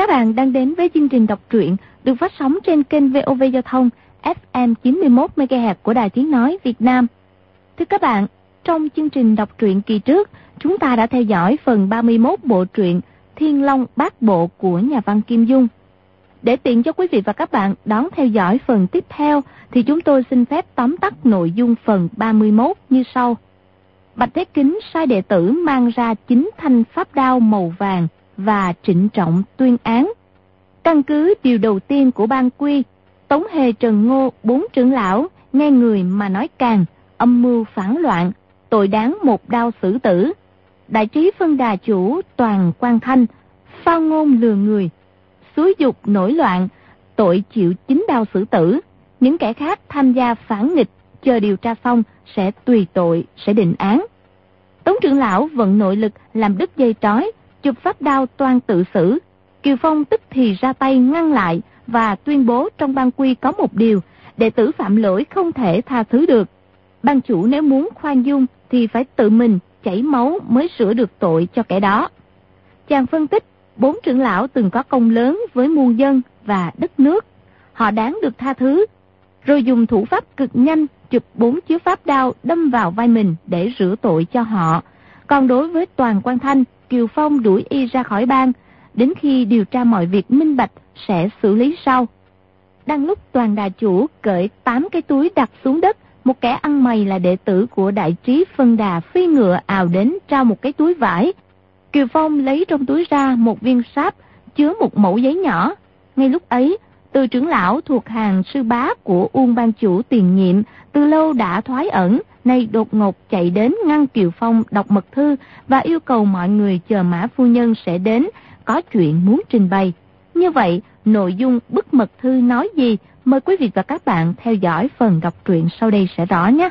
Các bạn đang đến với chương trình đọc truyện được phát sóng trên kênh VOV Giao thông FM 91 MHz của Đài Tiếng nói Việt Nam. Thưa các bạn, trong chương trình đọc truyện kỳ trước, chúng ta đã theo dõi phần 31 bộ truyện Thiên Long Bát Bộ của nhà văn Kim Dung. Để tiện cho quý vị và các bạn đón theo dõi phần tiếp theo thì chúng tôi xin phép tóm tắt nội dung phần 31 như sau. Bạch Thế Kính sai đệ tử mang ra 9 thanh pháp đao màu vàng và trịnh trọng tuyên án. Căn cứ điều đầu tiên của ban quy, Tống Hề Trần Ngô 4 trưởng lão nghe người mà nói càng, âm mưu phản loạn, tội đáng một đao xử tử. Đại trí phân đà chủ Toàn Quang Thanh phao ngôn lừa người, xúi dục nổi loạn, tội chịu 9 đao xử tử. Những kẻ khác tham gia phản nghịch chờ điều tra xong sẽ tùy tội, sẽ định án. Tống trưởng lão vận nội lực làm đứt dây trói, chụp pháp đao toan tự xử. Kiều Phong tức thì ra tay ngăn lại và tuyên bố trong ban quy có một điều, đệ tử phạm lỗi không thể tha thứ được. Ban chủ nếu muốn khoan dung thì phải tự mình chảy máu mới sửa được tội cho kẻ đó. Chàng phân tích 4 trưởng lão từng có công lớn với muôn dân và đất nước, họ đáng được tha thứ. Rồi dùng thủ pháp cực nhanh chụp 4 chiếu pháp đao đâm vào vai mình để rửa tội cho họ. Còn đối với Toàn Quang Thanh, Kiều Phong đuổi y ra khỏi bang, đến khi điều tra mọi việc minh bạch sẽ xử lý sau. Đang lúc Toàn đà chủ cởi 8 cái túi đặt xuống đất, một kẻ ăn mày là đệ tử của đại trí phân đà phi ngựa ào đến trao một cái túi vải. Kiều Phong lấy trong túi ra một viên sáp chứa một mẩu giấy nhỏ. Ngay lúc ấy, Từ trưởng lão thuộc hàng sư bá của Uông ban chủ tiền nhiệm từ lâu đã thoái ẩn, nay đột ngột chạy đến ngăn Kiều Phong đọc mật thư và yêu cầu mọi người chờ Mã phu nhân sẽ đến, có chuyện muốn trình bày. Như vậy, nội dung bức mật thư nói gì? Mời quý vị và các bạn theo dõi phần đọc truyện sau đây sẽ rõ nhé.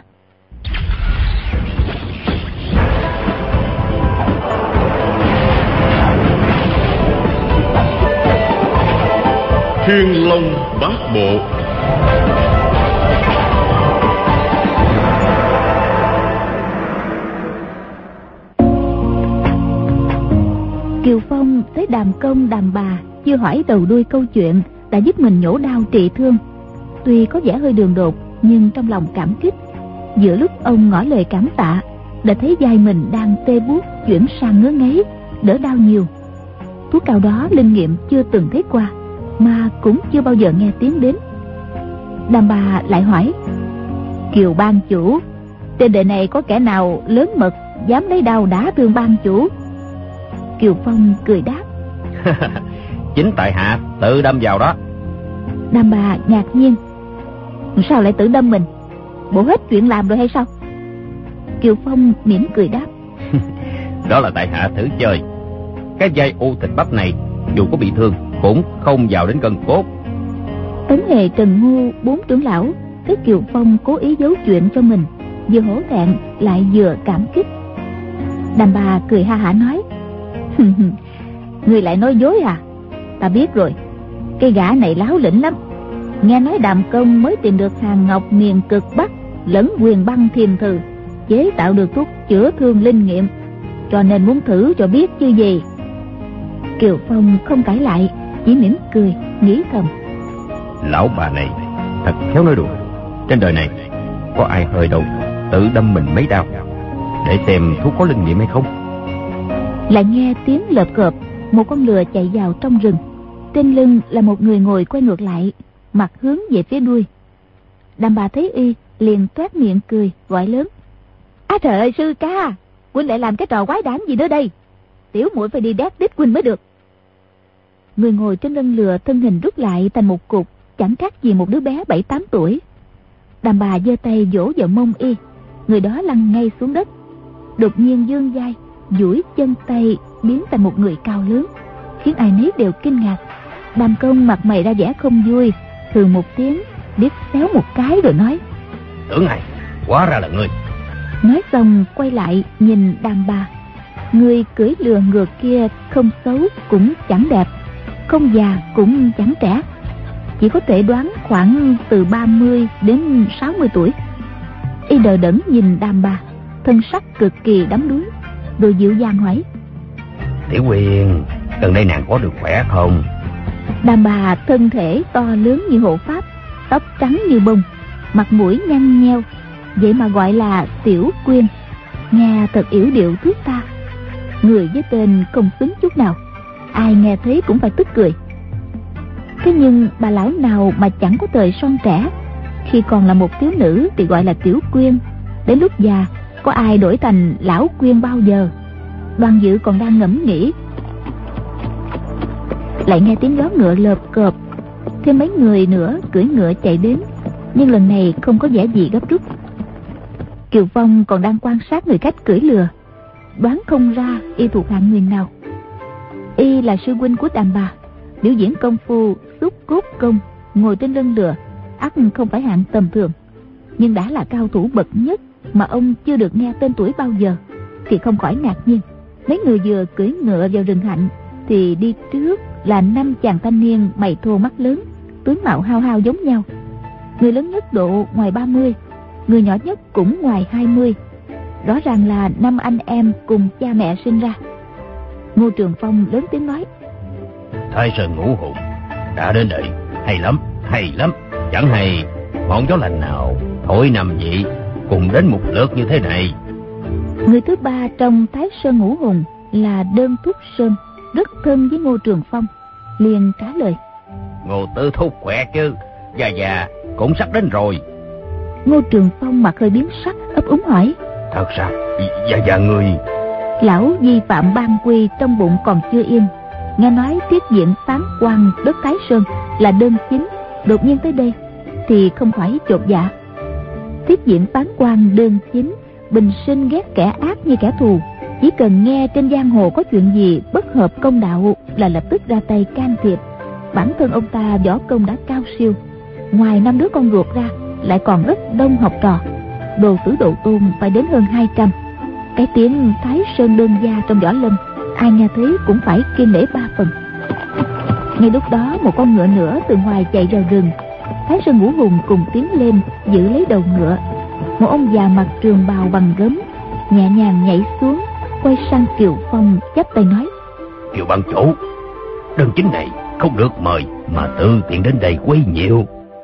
Thiên Long Bát Bộ. Kiều Phong tới Đàm Công Đàm Bà, chưa hỏi đầu đuôi câu chuyện đã giúp mình nhổ đao trị thương. Tuy có vẻ hơi đường đột nhưng trong lòng cảm kích. Giữa lúc ông ngỏ lời cảm tạ, đã thấy vai mình đang tê buốt chuyển sang ngứa ngáy, đỡ đau nhiều. Thuốc cao đó linh nghiệm chưa từng thấy qua, mà cũng chưa bao giờ nghe tiếng đến. Đàm Bà lại hỏi: Kiều ban chủ, trên đời này có kẻ nào lớn mật dám lấy đao đả thương ban chủ? Kiều Phong cười đáp: Chính tại hạ tự đâm vào đó. Đàm Bà ngạc nhiên: Sao lại tự đâm mình? Bộ hết chuyện làm rồi hay sao? Kiều Phong mỉm cười đáp: Đó là tại hạ thử chơi. Cái dây u thịt bắp này dù có bị thương cũng không vào đến gân cốt. Tống Hề Trần Ngô 4 trưởng lão thấy Kiều Phong cố ý giấu chuyện cho mình, vừa hổ thẹn lại vừa cảm kích. Đàm Bà cười ha hả nói: Người lại nói dối à? Ta biết rồi, cái gã này láo lĩnh lắm. Nghe nói Đàm Công mới tìm được hàng ngọc miền cực Bắc lẫn quyền băng thiềm thử, chế tạo được thuốc chữa thương linh nghiệm, cho nên muốn thử cho biết chứ gì. Kiều Phong không cãi lại, chỉ mỉm cười nghĩ thầm: Lão bà này thật khéo nói đùa. Trên đời này có ai hơi đâu tự đâm mình mấy đao, để xem thuốc có linh nghiệm hay không. Lại nghe tiếng lợp cợp, một con lừa chạy vào trong rừng. Trên lưng là một người ngồi quay ngược lại, mặt hướng về phía đuôi. Đàm Bà thấy y liền toét miệng cười gọi lớn: Trời ơi sư ca, huynh lại làm cái trò quái đản gì nữa đây? Tiểu muội phải đi đét đít huynh mới được. Người ngồi trên lưng lừa thân hình rút lại thành một cục, chẳng khác gì một đứa bé 7-8 tuổi. Đàm Bà giơ tay vỗ vào mông y, người đó lăn ngay xuống đất. Đột nhiên vươn vai, duỗi chân tay biến thành một người cao lớn, khiến ai nấy đều kinh ngạc. Đàm Công mặt mày ra vẻ không vui, hừ một tiếng, liếc xéo một cái rồi nói: Tưởng này, hóa ra là ngươi. Nói xong quay lại nhìn Đàm Bà. Người cưỡi lừa ngược kia không xấu cũng chẳng đẹp, không già cũng chẳng trẻ, chỉ có thể đoán khoảng từ 30 đến 60 tuổi. Y đờ đẫn nhìn Đàm Bà, thân sắc cực kỳ đắm đuối, rồi dịu dàng hỏi: Tiểu Huyền, gần đây nàng có được khỏe không? Đàn bà thân thể to lớn như hộ pháp, tóc trắng như bông, mặt mũi nhăn nheo, vậy mà gọi là Tiểu Quyên, nghe thật yểu điệu thước tha. Người với tên không xứng chút nào, ai nghe thấy cũng phải tức cười. Thế nhưng bà lão nào mà chẳng có thời son trẻ. Khi còn là một thiếu nữ thì gọi là Tiểu Quyên, đến lúc già có ai đổi thành Lão Quyên bao giờ. Đoàn Dự còn đang ngẫm nghĩ, lại nghe tiếng gió ngựa lợp cợp, thêm mấy người nữa cưỡi ngựa chạy đến, nhưng lần này không có vẻ gì gấp rút. Kiều Phong còn đang quan sát người khách cưỡi lừa, đoán không ra y thuộc hạng người nào. Y là sư huynh của đàn bà, biểu diễn công phu xúc cốt công, ngồi trên lưng lừa, ắt không phải hạng tầm thường. Nhưng đã là cao thủ bậc nhất mà ông chưa được nghe tên tuổi bao giờ, thì không khỏi ngạc nhiên. Mấy người vừa cưỡi ngựa vào rừng hạnh thì đi trước là 5 chàng thanh niên mày thô mắt lớn, tướng mạo hao hao giống nhau. Người lớn nhất độ ngoài 30, người nhỏ nhất cũng ngoài 20. Rõ ràng là 5 anh em cùng cha mẹ sinh ra. Ngô Trường Phong lớn tiếng nói: Thái Sơn Ngũ Hùng đã đến đây, hay lắm, hay lắm. Chẳng hay ngọn gió lành nào thổi nằm vị cùng đến một lượt như thế này. Người thứ ba trong Thái Sơn Ngũ Hùng là Đơn Thúc Sơn, rất thân với Ngô Trường Phong, liền trả lời: Ngô Tư Thúc khỏe chứ, già cũng sắp đến rồi. Ngô Trường Phong mặt hơi biến sắc, ấp úng hỏi: Thật sao, già người? Lão vi phạm ban quy trong bụng còn chưa yên, nghe nói tiết diện phán quan đất Thái Sơn là Đơn Chính đột nhiên tới đây thì không khỏi chột dạ. Tiết diện phán quan Đơn Chính bình sinh ghét kẻ ác như kẻ thù, chỉ cần nghe trên giang hồ có chuyện gì bất hợp công đạo là lập tức ra tay can thiệp. Bản thân ông ta võ công đã cao siêu, ngoài 5 đứa con ruột ra lại còn rất đông học trò, đồ tử độ tôn phải đến hơn 200. Cái tiếng Thái Sơn đơn gia trong võ lâm, ai nghe thấy cũng phải kiêng nể 3 phần. Ngay lúc đó một con ngựa nữa từ ngoài chạy vào rừng. Thái Sơn Ngũ Hùng cùng tiến lên giữ lấy đầu ngựa. Một ông già mặc trường bào bằng gấm nhẹ nhàng nhảy xuống, quay sang Kiều Phong chắp tay nói: Kiều ban chủ, Đơn Chính này không được mời mà tự tiện đến đây quấy nhiễu.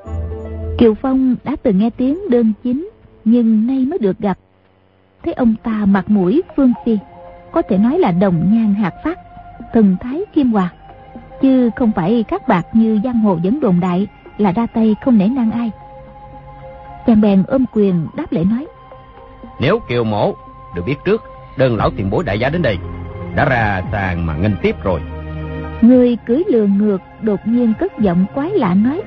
Kiều Phong đã từng nghe tiếng Đơn Chính, nhưng nay mới được gặp. Thấy ông ta mặt mũi phương phi, có thể nói là đồng nhan hạt phát, thần thái khiêm hòa, chứ không phải các bạc như giang hồ vẫn đồn đại là ra tay không nể nang ai. Chàng bèn ôm quyền đáp lễ nói: Nếu Kiều mổ được biết trước, Đơn lão tiền bối đại gia đến đây đã ra sàn mà nghênh tiếp rồi. Người cưỡi lừa ngược đột nhiên cất giọng quái lạ nói: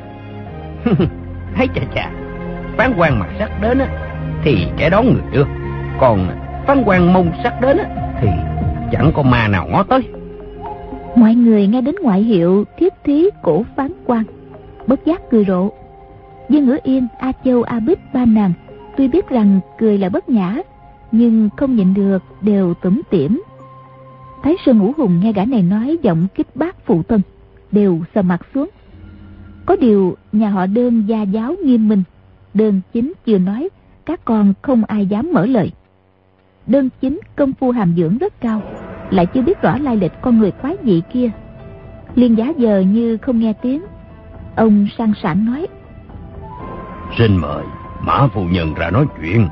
Thấy chà, phán quan mặt sắc đến á thì kẻ đón người đưa, còn phán quan mông sắc đến á thì chẳng có ma nào ngó tới. Mọi người nghe đến ngoại hiệu thiết thí cổ phán quan, bất giác cười rộ. Dương Ngữ Yên, A Châu, A Bích ba nàng tuy biết rằng cười là bất nhã, nhưng không nhịn được đều tủm tỉm. Thái Sơn Ngũ Hùng nghe gã này nói giọng kích bác phụ thân, đều sầm mặt xuống. Có điều nhà họ Đơn gia giáo nghiêm minh, Đơn Chính chưa nói, các con không ai dám mở lời. Đơn Chính công phu hàm dưỡng rất cao, lại chưa biết rõ lai lịch con người quái dị kia, liền giả vờ như không nghe tiếng. Ông sang sảng nói: Xin mời Mã phu nhân ra nói chuyện.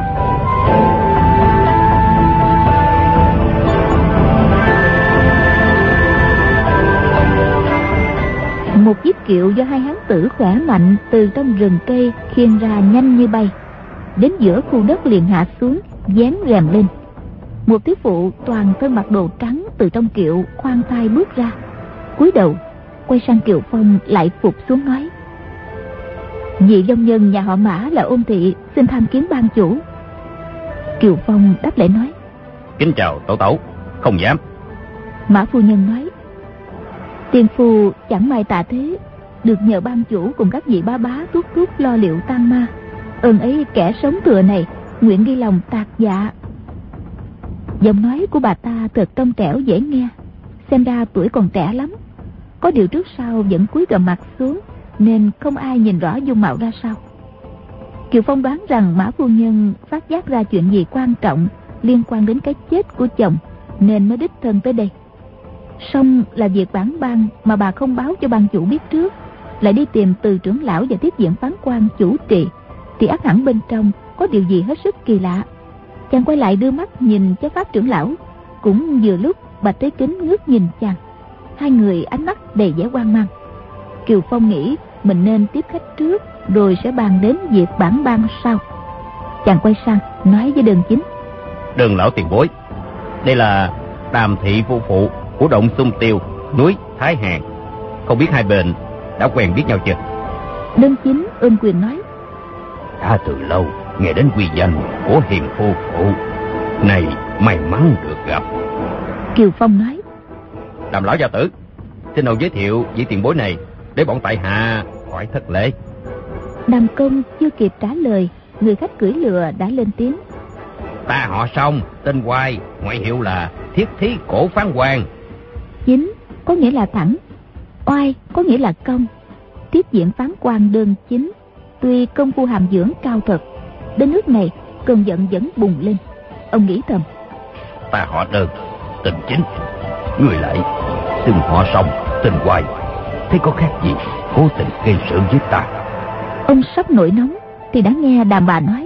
Một chiếc kiệu do 2 hán tử khỏe mạnh từ trong rừng cây khiêng ra nhanh như bay, đến giữa khu đất liền hạ xuống, dán rèm lên. Một thiếu phụ toàn thân mặc đồ trắng từ trong kiệu khoan thai bước ra, cúi đầu quay sang Kiều Phong lại phục xuống nói: Vị dông nhân nhà họ Mã là Ôn thị xin tham kiến ban chủ. Kiều Phong đáp lễ nói: Kính chào tổ tẩu, không dám. Mã phu nhân nói: Tiền phu chẳng may tạ thế, được nhờ ban chủ cùng các vị bá bá thúc thúc lo liệu tang ma, ơn ấy kẻ sống thừa này nguyện ghi lòng tạc dạ. Giọng nói của bà ta thật trong trẻo dễ nghe, xem ra tuổi còn trẻ lắm. Có điều trước sau vẫn cúi gằm mặt xuống, nên không ai nhìn rõ dung mạo ra sao. Kiều Phong đoán rằng Mã phu nhân phát giác ra chuyện gì quan trọng liên quan đến cái chết của chồng, nên mới đích thân tới đây. Song là việc bản ban mà bà không báo cho ban chủ biết trước, lại đi tìm từ trưởng lão và tiếp viện phán quan chủ trì, thì ắt hẳn bên trong có điều gì hết sức kỳ lạ. Chàng quay lại đưa mắt nhìn cho pháp trưởng lão. Cũng vừa lúc Bạch Thế Kính ngước nhìn chàng, hai người ánh mắt đầy vẻ hoang mang. Kiều Phong nghĩ mình nên tiếp khách trước, rồi sẽ bàn đến việc bản ban sau. Chàng quay sang nói với Đơn Chính: Đơn lão tiền bối, đây là Đàm thị phu phụ của động Xung Tiêu, núi Thái Hàn. Không biết hai bên đã quen biết nhau chưa? Đơn Chính ôm quyền nói: Đã từ lâu nghe đến quy danh của hiền phu phụ, này may mắn được gặp. Kiều Phong nói: Đàm lão gia tử, xin ông giới thiệu vị tiền bối này để bọn tại hạ khỏi thất lễ. Đàm Công chưa kịp trả lời, người khách cưỡi lừa đã lên tiếng: Ta họ Song, tên Hoài, ngoại hiệu là Thiết Thí Cổ Phán Quan. Chính có nghĩa là thẳng, oai có nghĩa là công. Tiếp viện phán quan Đơn Chính tuy công phu hàm dưỡng cao thật, đến nước này cơn giận vẫn bùng lên. Ông nghĩ thầm: Ta họ Đơn, tên Chính, người lại xưng họ Song, tên Hoài, thế có khác gì cố tình gây sự với ta? Ông sắp nổi nóng thì đã nghe đàm bà nói: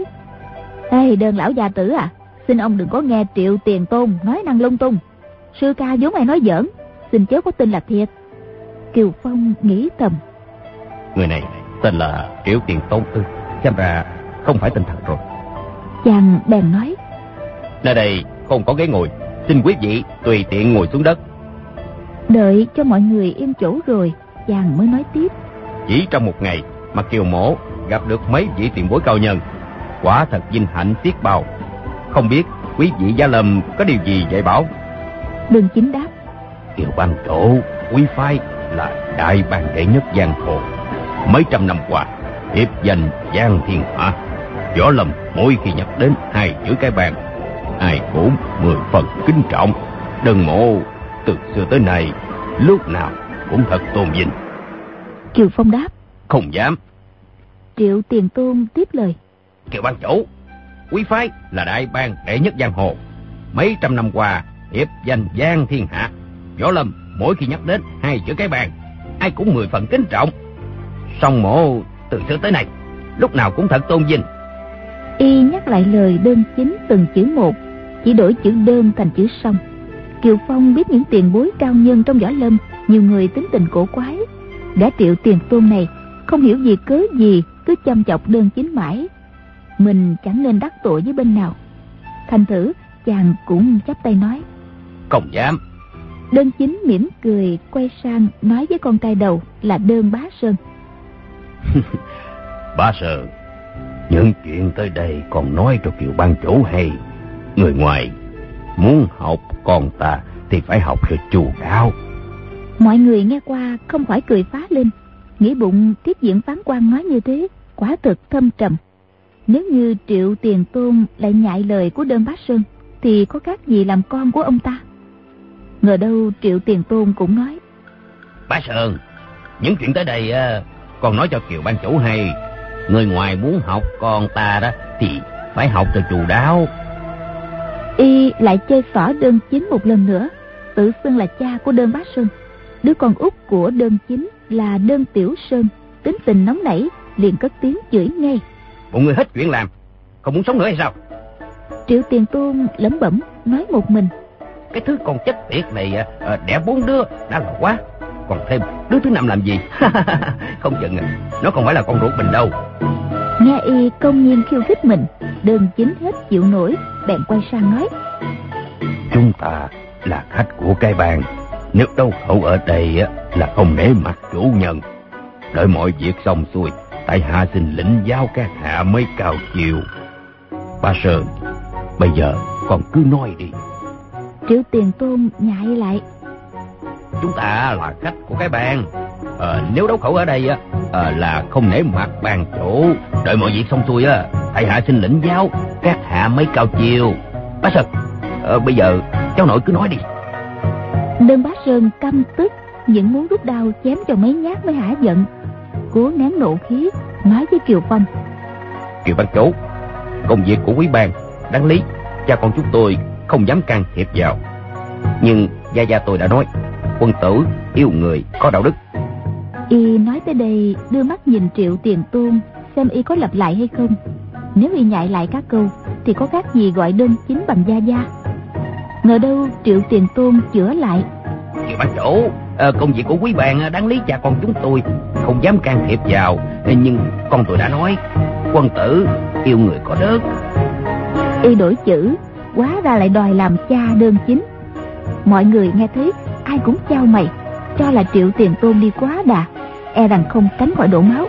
Ê Đơn lão gia tử à, xin ông đừng có nghe Triệu Tiền Tôn nói năng lung tung. Sư ca vốn ai nói giỡn, xin chớ có tin là thiệt. Kiều Phong nghĩ thầm: Người này tên là Triệu Tiền Tôn ư? Xem ra không phải tên thật rồi. Chàng bèn nói: Nơi đây không có ghế ngồi, xin quý vị tùy tiện ngồi xuống đất. Đợi cho mọi người yên chỗ rồi, chàng mới nói tiếp: Chỉ trong một ngày mà Kiều mỗ gặp được mấy vị tiền bối cao nhân, quả thật vinh hạnh xiết bao. Không biết quý vị Giá Lâm có điều gì dạy bảo? Đơn Chính đáp: Kiều ban chỗ quý phái là đại bang đệ nhất giang hồ, mấy trăm năm qua hiệp danh giang thiên hạ. Võ Lâm mỗi khi nhắc đến hai chữ cái bang, ai cũng 10 phần kính trọng. Đơn mộ từ xưa tới nay lúc nào cũng thật tôn vinh. Kiều Phong đáp: Không dám. Triệu Tiền Tôn tiếp lời: Kiều ban chủ, quý phái là đại bang đệ nhất giang hồ, mấy trăm năm qua hiệp danh giang thiên hạ. Võ Lâm mỗi khi nhắc đến hai chữ cái bang, ai cũng 10 phần kính trọng. Song mộ từ xưa tới nay lúc nào cũng thật tôn vinh. Y nhắc lại lời Đơn Chính từng chữ một, chỉ đổi chữ đơn thành chữ song. Kiều Phong biết những tiền bối cao nhân trong Võ Lâm nhiều người tính tình cổ quái. Gã Triệu Tiền Tôn này không hiểu vì cớ gì cứ chăm chọc Đơn Chính mãi. Mình chẳng nên đắc tội với bên nào. Thành thử chàng cũng chắp tay nói: Không dám. Đơn Chính mỉm cười quay sang nói với con trai đầu là Đơn Bá Sơn: Bá Sơn, những chuyện tới đây còn nói cho Kiều ban chủ hay. Người ngoài muốn học con ta thì phải học cho chu đáo. Mọi người nghe qua không khỏi cười phá lên, nghĩ bụng tiếp viện phán quan nói như thế quả thực thâm trầm. Nếu như Triệu Tiền Tôn lại nhại lời của Đơn Bá Sơn thì có khác gì làm con của ông ta. Ngờ đâu Triệu Tiền Tôn cũng nói: Bá Sơn, những chuyện tới đây còn nói cho Kiều ban chủ hay. Người ngoài muốn học con ta đó thì phải học cho chu đáo. Y lại chơi xỏ Đơn Chính một lần nữa, tự xưng là cha của Đơn Bá Sơn. Đứa con út của Đơn Chính là Đơn Tiểu Sơn tính tình nóng nảy, liền cất tiếng chửi ngay: Một người hết chuyện làm, không muốn sống nữa hay sao? Triệu Tiền Tôn lẩm bẩm nói một mình: Cái thứ con chết tiệt này đẻ 4 đứa đã là quá, còn thêm đứa thứ 5 làm gì? Không chừng nó không phải là con ruột mình đâu. Nghe Y công nhiên khiêu khích mình, Đơn Chính hết chịu nổi, bèn quay sang nói: Chúng ta là khách của cái bang, nếu đâu khẩu ở đây là không nể mặt chủ nhân. Đợi mọi việc xong xuôi, tại hạ xin lĩnh giáo các hạ mới cao chiều. Bá Sơn, bây giờ còn cứ nói đi. Triệu Tiền Tôn nhại lại: Chúng ta là khách của cái bang, nếu đấu khẩu ở đây là không nể mặt bang chủ. Đợi mọi việc xong xuôi tại hạ xin lĩnh giáo các hạ mới cao chiều. Bá Sơn, bây giờ cháu nội cứ nói đi. Đơn Bá Sơn căm tức, vẫn muốn rút đao chém cho mấy nhát mới hả giận. Cố nén nộ khí nói với Kiều Phong: Kiều ban chủ, công việc của quý bang đáng lý cha con chúng tôi không dám can thiệp vào, nhưng gia gia tôi đã nói Quân tử yêu người có đạo đức. Y nói tới đây đưa mắt nhìn Triệu Tiền Tôn xem y có lặp lại hay không. Nếu y nhại lại các câu thì có khác gì gọi Đơn Chính bằng gia gia. Ngờ đâu Triệu Tiền Tôn chữa lại: Triệu ban chủ, công việc của quý bạn đáng lý cha con chúng tôi không dám can thiệp vào, nhưng con tôi đã nói quân tử yêu người có đức. Y đổi chữ, hóa ra lại đòi làm cha Đơn Chính. Mọi người nghe thấy ai cũng chau mày, cho là Triệu Tiền Tôn đi quá đà, e rằng không tránh khỏi đổ máu.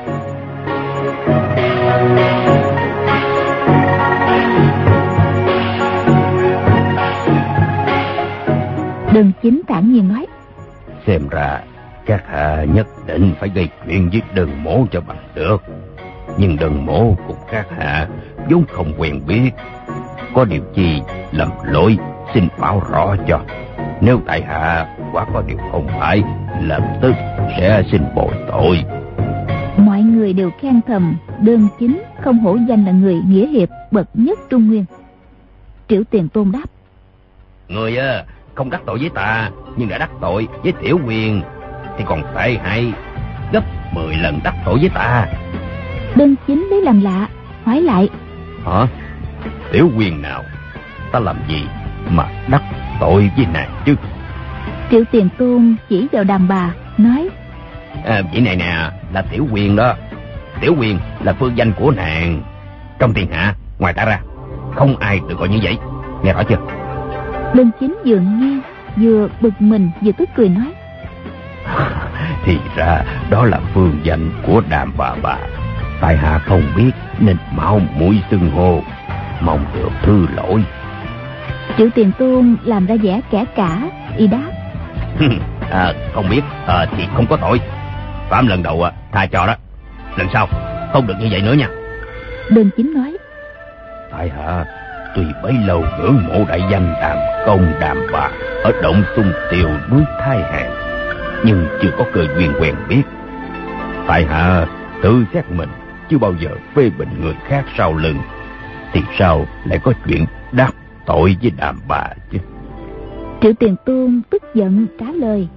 Đơn Chính thản nhiên nói: Xem ra các hạ nhất định phải gây chuyện với Đơn Mỗ cho bằng được. Nhưng Đơn Mỗ cùng các hạ vốn không quen biết, có điều chi lầm lỗi xin báo rõ cho. Nếu tại hạ quả có điều không phải, lập tức sẽ xin bồi tội. Mọi người đều khen thầm Đơn Chính không hổ danh là người nghĩa hiệp bậc nhất Trung Nguyên. Triệu Tiền Tôn đáp: Người không đắc tội với ta, nhưng đã đắc tội với Tiểu Quyền thì còn tệ hại gấp 10 lần đắc tội với ta. Đơn Chính lấy làm lạ, hỏi lại: Hả? Tiểu Quyền nào? Ta làm gì mà đắc tội với nàng chứ? Triệu Tiền Tôn chỉ vào đàn bà nói: Vị này nè là Tiểu Quyền đó. Tiểu Quyền là phương danh của nàng. Trong thiên hạ ngoài ta ra không ai được gọi như vậy, nghe rõ chưa? Đơn Chính vừa nghe vừa bực mình vừa tức cười nói: Thì ra đó là phương danh của đàm bà. Tại hạ không biết nên mau mũi xưng hô, mong được thứ lỗi. Triệu Tiền Tôn làm ra vẻ kẻ cả, y đáp: Không biết thì không có tội. Phạm lần đầu tha cho đó, lần sau không được như vậy nữa nha. Đơn Chính nói: Tại hạ tuy bấy lâu ngưỡng mộ đại danh Đàm Công Đàm Bà ở động Tung Tiều núi Thái Hà, nhưng chưa có cơ duyên quen biết. Tại hạ tự xét mình chưa bao giờ phê bình người khác sau lưng, thì sao lại có chuyện đắc tội với Đàm Bà chứ? Triệu Tiền Tôn tức giận trả lời: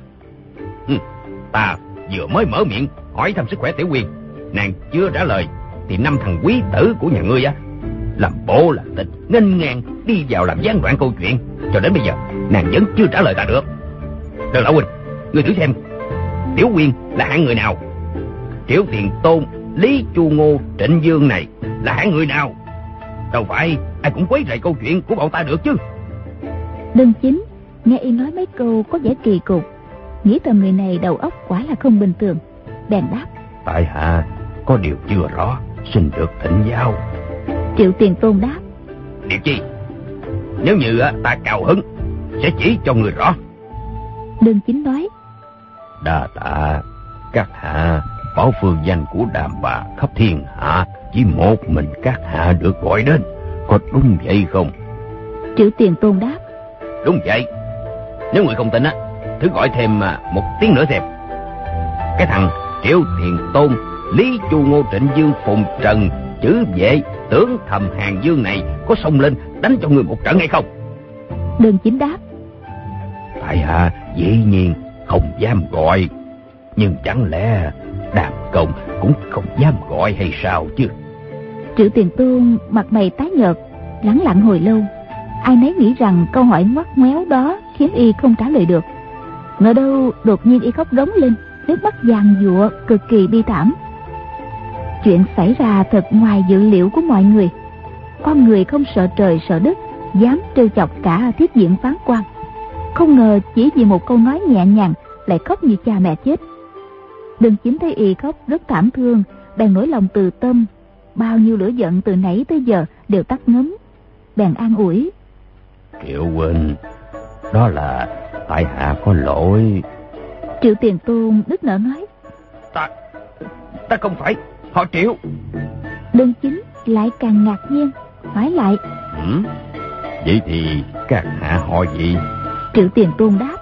Ta vừa mới mở miệng hỏi thăm sức khỏe Tiểu Quyền, nàng chưa trả lời thì 5 thằng quý tử của nhà ngươi làm bộ làm tịch nghênh ngang đi vào làm gián đoạn câu chuyện, cho đến bây giờ nàng vẫn chưa trả lời ta được. Đơn lão huynh, ngươi thử xem Tiểu Quyền là hạng người nào? Triệu Tiền Tôn, Lý Chu Ngô, Trịnh Dương này là hạng người nào? Đâu phải ai cũng quấy rầy câu chuyện của bọn ta được chứ. Đơn Chính nghe y nói mấy câu có vẻ kỳ cục, nghĩ thầm người này đầu óc quả là không bình thường, bèn đáp: Tại hạ có điều chưa rõ, xin được thỉnh giáo. Triệu Tiền Tôn đáp: Điều chi? Nếu như ta cao hứng sẽ chỉ cho người rõ. Đơn Chính nói: Đa tạ các hạ bảo phương danh của Đàm Bà khắp thiên hạ chỉ một mình các hạ được gọi đến, có đúng vậy không? Triệu Tiền Tôn đáp: Đúng vậy. Nếu người không tin thử gọi thêm 1 tiếng nữa xem. Cái thằng Triệu Tiền Tôn, Lý Chu Ngô, Trịnh Dương, Phùng Trần, Chữ Vệ, Tướng Thầm, Hàng Dương này có xông lên đánh cho người một trận hay không? Đơn Chính đáp: Tại hạ dĩ nhiên không dám gọi, nhưng chẳng lẽ Đàm Công cũng không dám gọi hay sao chứ? Triệu Tiền Tôn mặt mày tái nhợt, lắng lặng hồi lâu. Ai nấy nghĩ rằng câu hỏi ngoắt ngoéo đó khiến y không trả lời được. Ngờ đâu đột nhiên y khóc rống lên, nước mắt giàn giụa cực kỳ bi thảm. Chuyện xảy ra thật ngoài dự liệu của mọi người. Con người không sợ trời sợ đất, dám trêu chọc cả Thiết Diện Phán Quan. Không ngờ chỉ vì một câu nói nhẹ nhàng lại khóc như cha mẹ chết. Đơn Chính thấy y khóc rất thảm thương, bèn nổi lòng từ tâm, bao nhiêu lửa giận từ nãy tới giờ đều tắt ngấm. Bèn an ủi: Triệu huynh, đó là tại hạ có lỗi. Triệu Tiền Tôn nức nở nói: Ta không phải họ Triệu. Đơn Chính lại càng ngạc nhiên, hỏi lại: Vậy thì các hạ họ gì? Triệu Tiền Tôn đáp: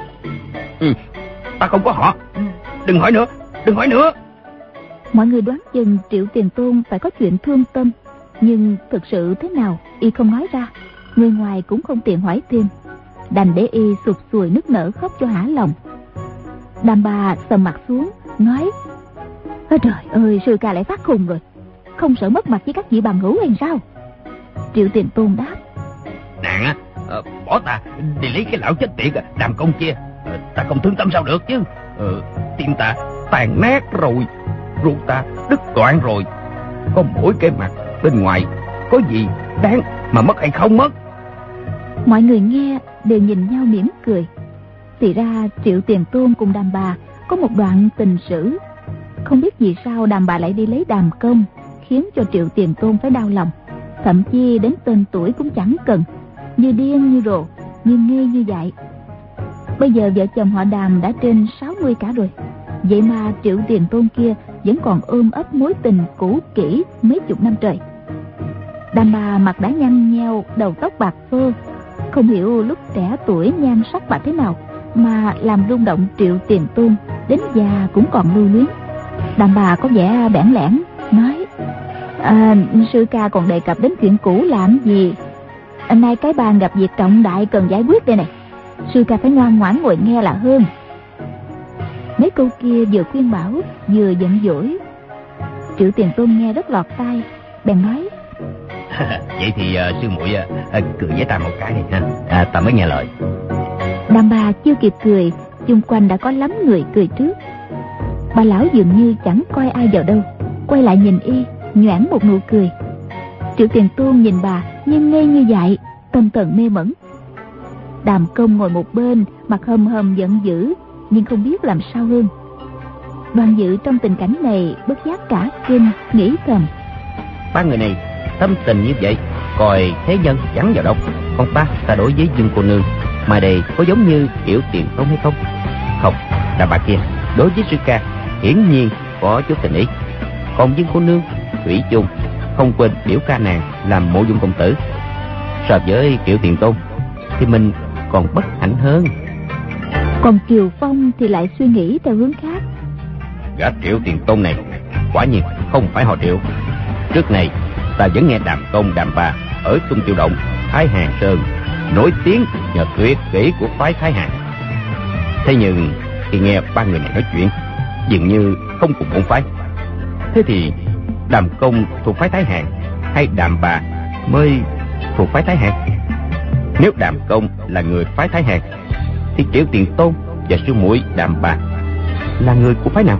Ta không có họ. Đừng hỏi nữa, đừng hỏi nữa. Mọi người đoán chừng Triệu Tiền Tôn phải có chuyện thương tâm, nhưng thực sự thế nào y không nói ra, người ngoài cũng không tiện hỏi thêm. đành để y sụt sùi nức nở khóc cho hả lòng. Đàm bà sầm mặt xuống nói: Trời ơi, sư ca lại phát khùng rồi, không sợ mất mặt với các vị bằng hữu hay sao? Triệu Tiền Tôn đáp: Nàng á, bỏ ta đi lấy cái lão chết tiệt Đàm Công kia. Ta không thương tâm sao được chứ. Tim ta tàn nát rồi, ruột ta đứt đoạn rồi. Có mỗi cái mặt bên ngoài, có gì đáng mà mất hay không mất? Mọi người nghe đều nhìn nhau mỉm cười. Thì ra Triệu Tiền Tôn cùng Đàm bà có một đoạn tình sử. Không biết vì sao Đàm bà lại đi lấy Đàm Công, khiến cho Triệu Tiền Tôn phải đau lòng. Thậm chí đến tên tuổi cũng chẳng cần, như điên như rồ, như ngây như dại. Bây giờ vợ chồng họ Đàm đã trên 60 cả rồi, vậy mà Triệu Tiền Tôn kia vẫn còn ôm ấp mối tình cũ kỹ mấy chục năm trời. Đàm bà mặt đã nhăn nheo, đầu tóc bạc phơ, không hiểu lúc trẻ tuổi nhan sắc bà thế nào mà làm rung động Triệu Tiền Tôn, đến già cũng còn lưu luyến. Đàm bà có vẻ bẽn lẽn nói: Sư ca còn đề cập đến chuyện cũ làm gì? Nay cái bàn gặp việc trọng đại cần giải quyết đây này, sư ca phải ngoan ngoãn ngồi nghe là hơn. Mấy câu kia vừa khuyên bảo vừa giận dỗi. Triệu Tiền Tôn nghe rất lọt tai, bèn nói: Vậy thì sư muội cười với ta một cái đi ha, ta mới nghe lời. Đàm bà chưa kịp cười, xung quanh đã có lắm người cười trước. Bà lão dường như chẳng coi ai vào đâu, quay lại nhìn y, nhoẻn một nụ cười. Triệu Tiền Tôn nhìn bà nhưng ngây như dại, tâm thần mê mẩn. Đàm Công ngồi một bên, mặt hầm hầm giận dữ, nhưng không biết làm sao hơn. Đoàn Dự trong tình cảnh này bất giác cả kinh, nghĩ thầm: Ba người này tâm tình như vậy, coi thế nhân chẳng vào đâu. Còn ta đối với Dương cô nương, mà đây có giống như Triệu Tiền Tôn hay không? Không, Đàm bà kia đối với sư ca hiển nhiên có chút tình ý. Còn Dương cô nương thủy chung không quên biểu ca nàng làm mộ dung công tử. So với Triệu Tiền Tôn thì mình còn bất hạnh hơn. Còn Kiều Phong thì lại suy nghĩ theo hướng khác. Gã Triệu Tiền Tôn này quả nhiên không phải họ Triệu. Trước này ta vẫn nghe Đàm Công Đàm bà ở Tung Tiêu Động, Thái Hà Sơn nổi tiếng nhờ tuyệt kỹ của phái Thái Hà. Thế nhưng khi nghe ba người này nói chuyện, dường như không cùng môn phái. Thế thì Đàm Công thuộc phái Thái Hà hay Đàm bà mới thuộc phái Thái Hà? Nếu Đàm Công là người phái Thái Hà thì Triệu Tiền Tôn và sư muội Đàm bà là người của phái nào?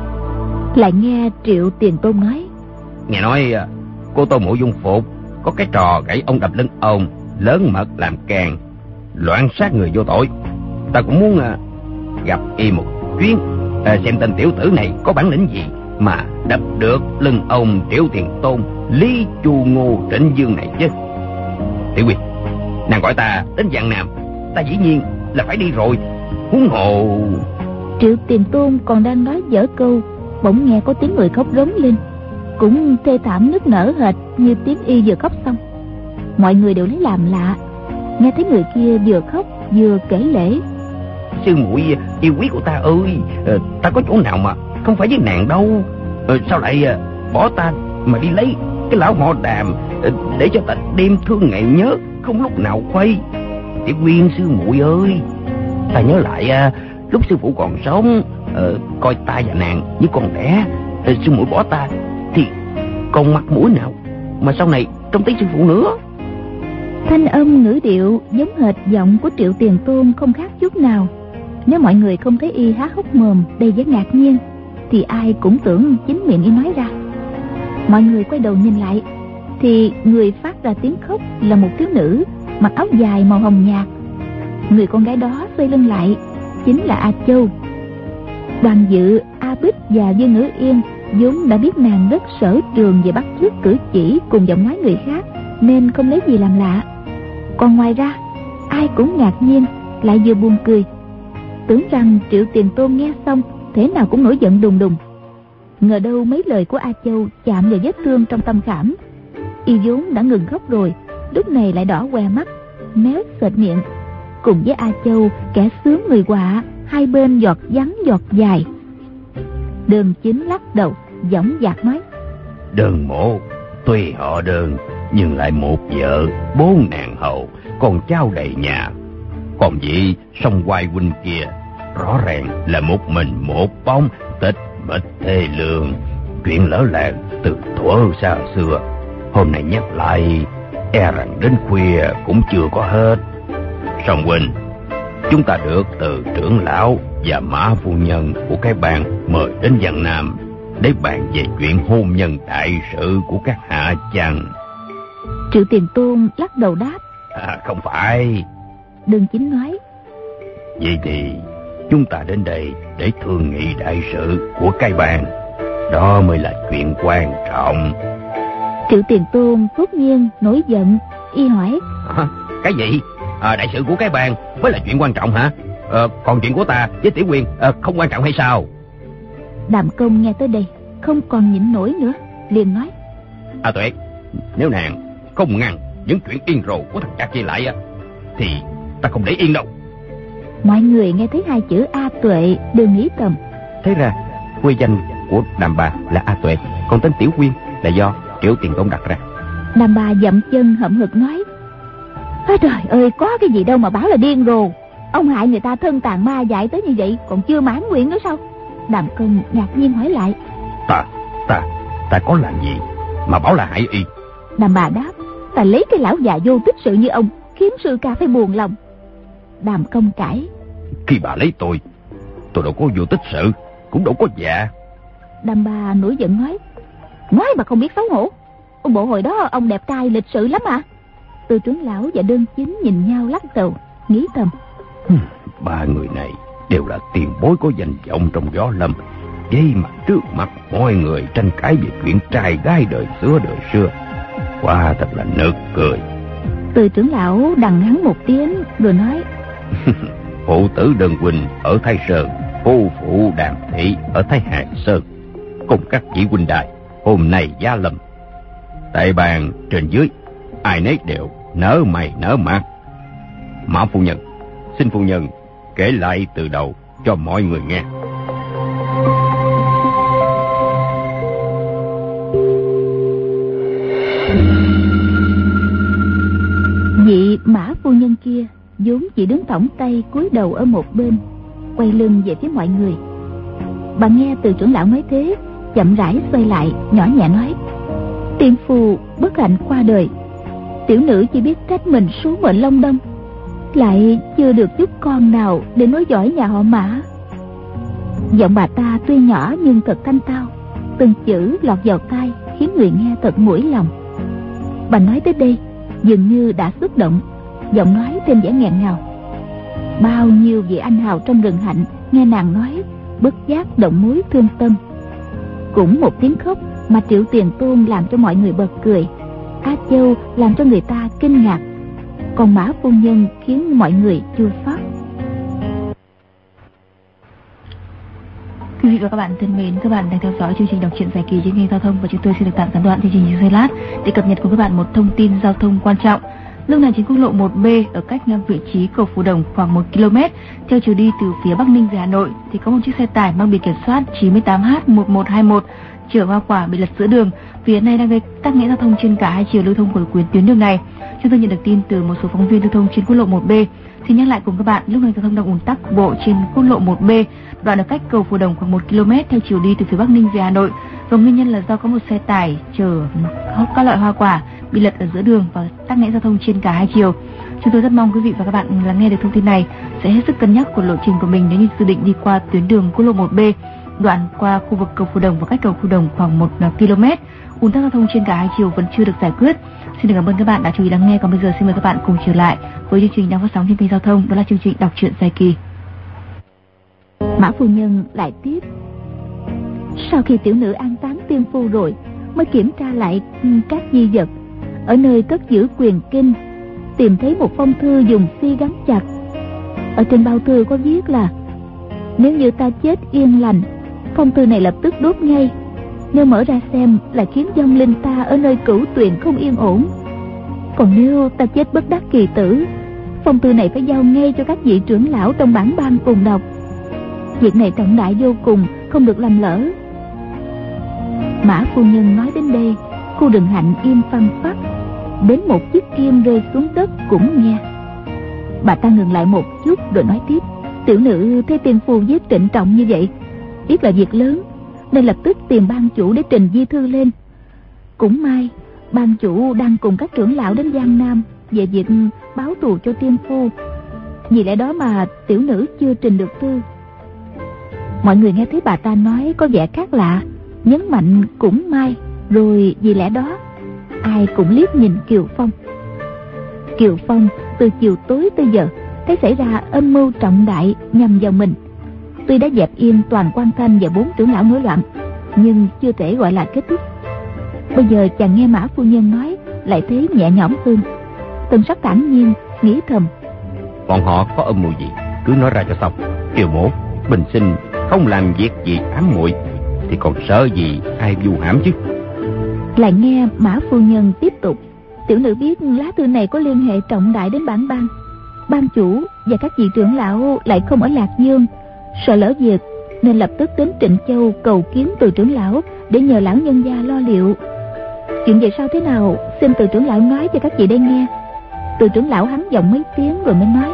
Lại nghe Triệu Tiền Tôn nói: Nghe nói cô Tô Mộ Dung Phục có cái trò gãy ông đập lưng ông, lớn mật làm càng, loạn sát người vô tội. Ta cũng muốn gặp y một chuyến, xem tên tiểu tử này có bản lĩnh gì mà đập được lưng ông Triệu Tiền Tôn Lý Chu Ngô Trịnh Dương này chứ. Tiểu Quyên, nàng gọi ta đến Giang Nam, ta dĩ nhiên là phải đi rồi, huống hồ. Triệu Tiền Tôn còn đang nói dở câu, bỗng nghe có tiếng người khóc rống lên, cũng thê thảm nức nở hệt như tiếng y vừa khóc xong. Mọi người đều lấy làm lạ, nghe thấy người kia vừa khóc vừa kể lễ: Sư muội yêu quý của ta ơi, ta có chỗ nào mà không phải với nàng đâu. Sao lại bỏ ta mà đi lấy cái lão họ Đàm, để cho ta đêm thương ngày nhớ, không lúc nào quay. Tiểu Quyên sư muội ơi, ta nhớ lại lúc sư phụ còn sống, coi ta và nàng như con đẻ. Sư muội bỏ ta thì còn mặt mũi nào mà sau này trông thấy sư phụ nữa. Thanh âm ngữ điệu giống hệt giọng của Triệu Tiền Tôn không khác chút nào. Nếu mọi người không thấy y há hốc mồm đầy vẻ ngạc nhiên thì ai cũng tưởng chính miệng y nói ra. Mọi người quay đầu nhìn lại thì người phát ra tiếng khóc là một thiếu nữ mặc áo dài màu hồng nhạt. Người con gái đó xoay lưng lại chính là A Châu. Đoàn Dự, A Bích và Dương Ngữ Yên vốn đã biết nàng rất sở trường về bắt chước cử chỉ cùng giọng nói người khác, nên không lấy gì làm lạ. Còn ngoài ra ai cũng ngạc nhiên, lại vừa buồn cười, tưởng rằng Triệu Tiền Tôn nghe xong thế nào cũng nổi giận đùng đùng. Ngờ đâu mấy lời của A Châu chạm vào vết thương trong tâm khảm. Y vốn đã ngừng khóc rồi, lúc này lại đỏ hoe mắt, méo sệt miệng. Cùng với A Châu, kẻ sướng người họa, hai bên giọt vắng giọt dài. Đường Chính lắc đầu dõng dạc nói: Đơn Mộ tuy họ Đơn nhưng lại một vợ bốn nàng hầu, con cháu đầy nhà, còn Còn vị song Hoài huynh kia rõ ràng là một mình một bóng, tịch mịch thê lương, chuyện lỡ làng từ thuở xa xưa. Hôm nay nhắc lại e rằng đến khuya cũng chưa có hết. Song huynh, chúng ta được từ trưởng lão và Mã phu nhân của cái bang mời đến Giang Nam để bàn về chuyện hôn nhân đại sự của các hạ chăng? Triệu Tiền Tôn lắc đầu đáp: Không phải. Đường Chính nói: Vậy thì chúng ta đến đây để thương nghị đại sự của cái bang, đó mới là chuyện quan trọng. Triệu Tiền Tôn thốt nhiên nổi giận, y hỏi: Cái gì? Đại sự của cái bang mới là chuyện quan trọng hả? Còn chuyện của ta với Tiểu Quyên không quan trọng hay sao? Đàm Công nghe tới đây không còn nhịn nổi nữa, liền nói: Tuệ, nếu nàng không ngăn những chuyện điên rồ của thằng cha kia lại thì ta không để yên đâu. Mọi người nghe thấy hai chữ A Tuệ đều nghĩ thầm: Thế ra quê danh của đàm bà là A Tuệ, còn tên Tiểu Quyên là do Triệu Tiền Tôn đặt ra. Đàm bà dậm chân hậm hực nói: Trời ơi, có cái gì đâu mà báo là điên rồ. Ông hại người ta thân tàn ma dại tới như vậy còn chưa mãn nguyện nữa sao? Đàm Công ngạc nhiên hỏi lại: Ta có làm gì mà bảo là hại y? Đàm bà đáp: Ta lấy cái lão già vô tích sự như ông khiến sư ca phải buồn lòng. Đàm Công cãi: Khi bà lấy tôi đâu có vô tích sự, cũng đâu có dạ. Đàm bà nổi giận nói mà không biết xấu hổ. Bộ hồi đó ông đẹp trai lịch sự lắm à? Từ trưởng lão và Đơn Chính nhìn nhau lắc đầu, nghĩ thầm: Ba người này đều là tiền bối có danh vọng trong võ lâm, vậy mà trước mặt mọi người tranh cãi về chuyện trai gái đời xưa, quả thật là nực cười. Từ trưởng lão đằng hắn một tiếng rồi nói: Phụ tử Đơn huynh ở Thái Sơn, cô phụ Đàm thị ở Thái Hà Sơn, cùng các vị huynh đài hôm nay giá lâm. Tại bàn trên dưới ai nấy đều nở mày nở mặt. Mã phu nhân, xin phu nhân kể lại từ đầu cho mọi người nghe. Vị Mã phu nhân kia vốn chỉ đứng thõng tay cúi đầu ở một bên, quay lưng về phía mọi người. Bà nghe từ trưởng lão nói thế, chậm rãi xoay lại, nhỏ nhẹ nói: Tiên phu bất hạnh qua đời, tiểu nữ chỉ biết trách mình số mệnh long đong, lại chưa được chút con nào để nối dõi nhà họ Mã. Giọng bà ta tuy nhỏ nhưng thật thanh tao, từng chữ lọt vào tai khiến người nghe thật mũi lòng. Bà nói tới đây dường như đã xúc động, giọng nói thêm vẻ nghẹn ngào. Bao nhiêu vị anh hào trong rừng hạnh nghe nàng nói, bất giác động mối thương tâm. Cũng một tiếng khóc mà Triệu Tiền Tôn làm cho mọi người bật cười, Á Châu làm cho người ta kinh ngạc, còn Mã phu nhân khiến mọi người chua xót. Quý vị và các bạn thân mến, các bạn đang theo dõi chương trình đọc truyện giải kỳ trên kênh Giao thông, và chúng tôi xin được tạm gián đoạn chương trình giây lát để cập nhật cùng các bạn một thông tin giao thông quan trọng. Lúc này trên quốc lộ 1B ở cách vị trí cầu Phú Đồng khoảng 1 km theo chiều đi từ phía Bắc Ninh về Hà Nội thì có một chiếc xe tải mang biển kiểm soát 98H1121 chở hoa quả bị lật giữa đường. Vì hiện nay đang gây tắc nghẽn giao thông trên cả hai chiều lưu thông của tuyến đường này. Chúng tôi nhận được tin từ một số phóng viên lưu thông trên quốc lộ 1B. Xin nhắc lại cùng các bạn, lúc này giao thông đang ùn tắc cục bộ trên quốc lộ 1B, đoạn ở cách cầu Phú Đồng khoảng 1 km theo chiều đi từ phía Bắc Ninh về Hà Nội. Và nguyên nhân là do có một xe tải chở các loại hoa quả bị lật ở giữa đường và tắc nghẽn giao thông trên cả hai chiều. Chúng tôi rất mong quý vị và các bạn lắng nghe được thông tin này sẽ hết sức cân nhắc của lộ trình của mình nếu như dự định đi qua tuyến đường quốc lộ 1B, đoạn qua khu vực cầu Phú Đồng và cách cầu Phú Đồng khoảng 1 km. Ùn tắc giao thông trên cả hai chiều vẫn chưa được giải quyết. Xin được cảm ơn các bạn đã chú ý lắng nghe. Còn bây giờ xin mời các bạn cùng trở lại với chương trình đang phát sóng trên kênh Giao thông, đó là chương trình đọc truyện dài kỳ. Mã phu nhân lại tiếp: Sau khi tiểu nữ an táng tiên phu rồi, mới kiểm tra lại các di vật ở nơi cất giữ quyền kinh, tìm thấy một phong thư dùng xi gắn chặt. Ở trên bao thư có viết là: nếu như ta chết yên lành, phong thư này lập tức đốt ngay. Nếu mở ra xem là khiến vong linh ta ở nơi cửu tuyền không yên ổn. Còn nếu ta chết bất đắc kỳ tử, phong thư này phải giao ngay cho các vị trưởng lão trong bản ban cùng đọc. Việc này trọng đại vô cùng, không được làm lỡ. Mã phu nhân nói đến đây, khu rừng hạnh im phăng phắc, đến một chiếc kim rơi xuống đất cũng nghe. Bà ta ngừng lại một chút rồi nói tiếp. Tiểu nữ thấy tiên phu viết trịnh trọng như vậy, biết là việc lớn, nên lập tức tìm ban chủ để trình di thư lên. Cũng may ban chủ đang cùng các trưởng lão đến Giang Nam về việc báo thù cho tiên phu, vì lẽ đó mà tiểu nữ chưa trình được thư. Mọi người nghe thấy bà ta nói có vẻ khác lạ, nhấn mạnh cũng may, rồi vì lẽ đó ai cũng liếc nhìn Kiều Phong. Kiều Phong từ chiều tối tới giờ thấy xảy ra âm mưu trọng đại nhằm vào mình. Tuy đã dẹp yên toàn Quan Thanh và 4 trưởng lão nổi loạn, nhưng chưa thể gọi là kết thúc. Bây giờ chàng nghe Mã phu nhân nói, lại thấy nhẹ nhõm hơn. Thần sắc thản nhiên, nghĩ thầm: bọn họ có âm mưu gì cứ nói ra cho xong. Kiều mổ bình sinh không làm việc gì ám muội, thì còn sợ gì ai vu hãm chứ. Lại nghe Mã phu nhân tiếp tục: tiểu nữ biết lá thư này có liên hệ trọng đại đến bản bang. Ban chủ và các vị trưởng lão lại không ở Lạc Dương, sợ lỡ việc nên lập tức đến Trịnh Châu cầu kiến từ trưởng lão để nhờ lão nhân gia lo liệu. Chuyện về sau thế nào xin từ trưởng lão nói cho các vị đây nghe. Từ trưởng lão hắn giọng mấy tiếng rồi mới nói: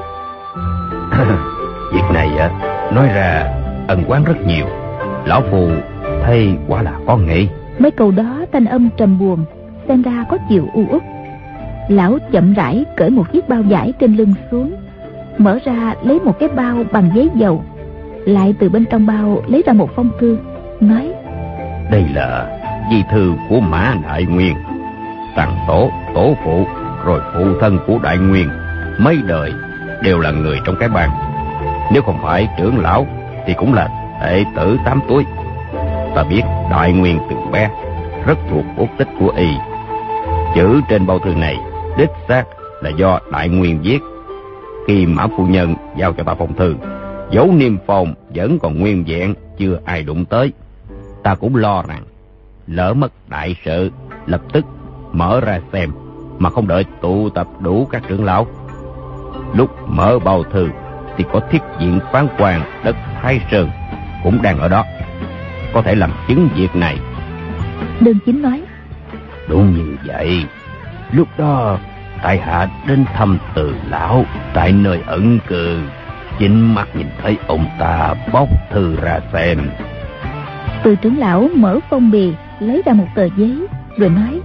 việc này nói ra ân oán rất nhiều, lão phù thấy quả là có nghệ. Mấy câu đó thanh âm trầm buồn, xem ra có chịu u uất. Lão chậm rãi cởi một chiếc bao vải trên lưng xuống, mở ra lấy một cái bao bằng giấy dầu, lại từ bên trong bao lấy ra một phong thư, nói: đây là di thư của Mã Đại Nguyên, tàng tổ, tổ phụ rồi phụ thân của Đại Nguyên mấy đời đều là người trong cái bang. Nếu không phải trưởng lão thì cũng là đệ tử 8 tuổi. Ta biết Đại Nguyên từ bé rất thuộc bút tích của y. Chữ trên bao thư này đích xác là do Đại Nguyên viết. Khi Mã phu nhân giao cho ta phong thư, dấu niêm phong vẫn còn nguyên vẹn, chưa ai đụng tới. Ta cũng lo rằng lỡ mất đại sự, lập tức mở ra xem mà không đợi tụ tập đủ các trưởng lão. Lúc mở bao thư thì có thiết diện phán quan đất Thái Sơn cũng đang ở đó, có thể làm chứng việc này. Đơn Chính nói: đúng như vậy. Lúc đó tại hạ đến thăm Từ lão tại nơi ẩn cư, chính mắt nhìn thấy ông ta bóc thư ra xem. Từ trưởng lão mở phong bì lấy ra một tờ giấy rồi nói: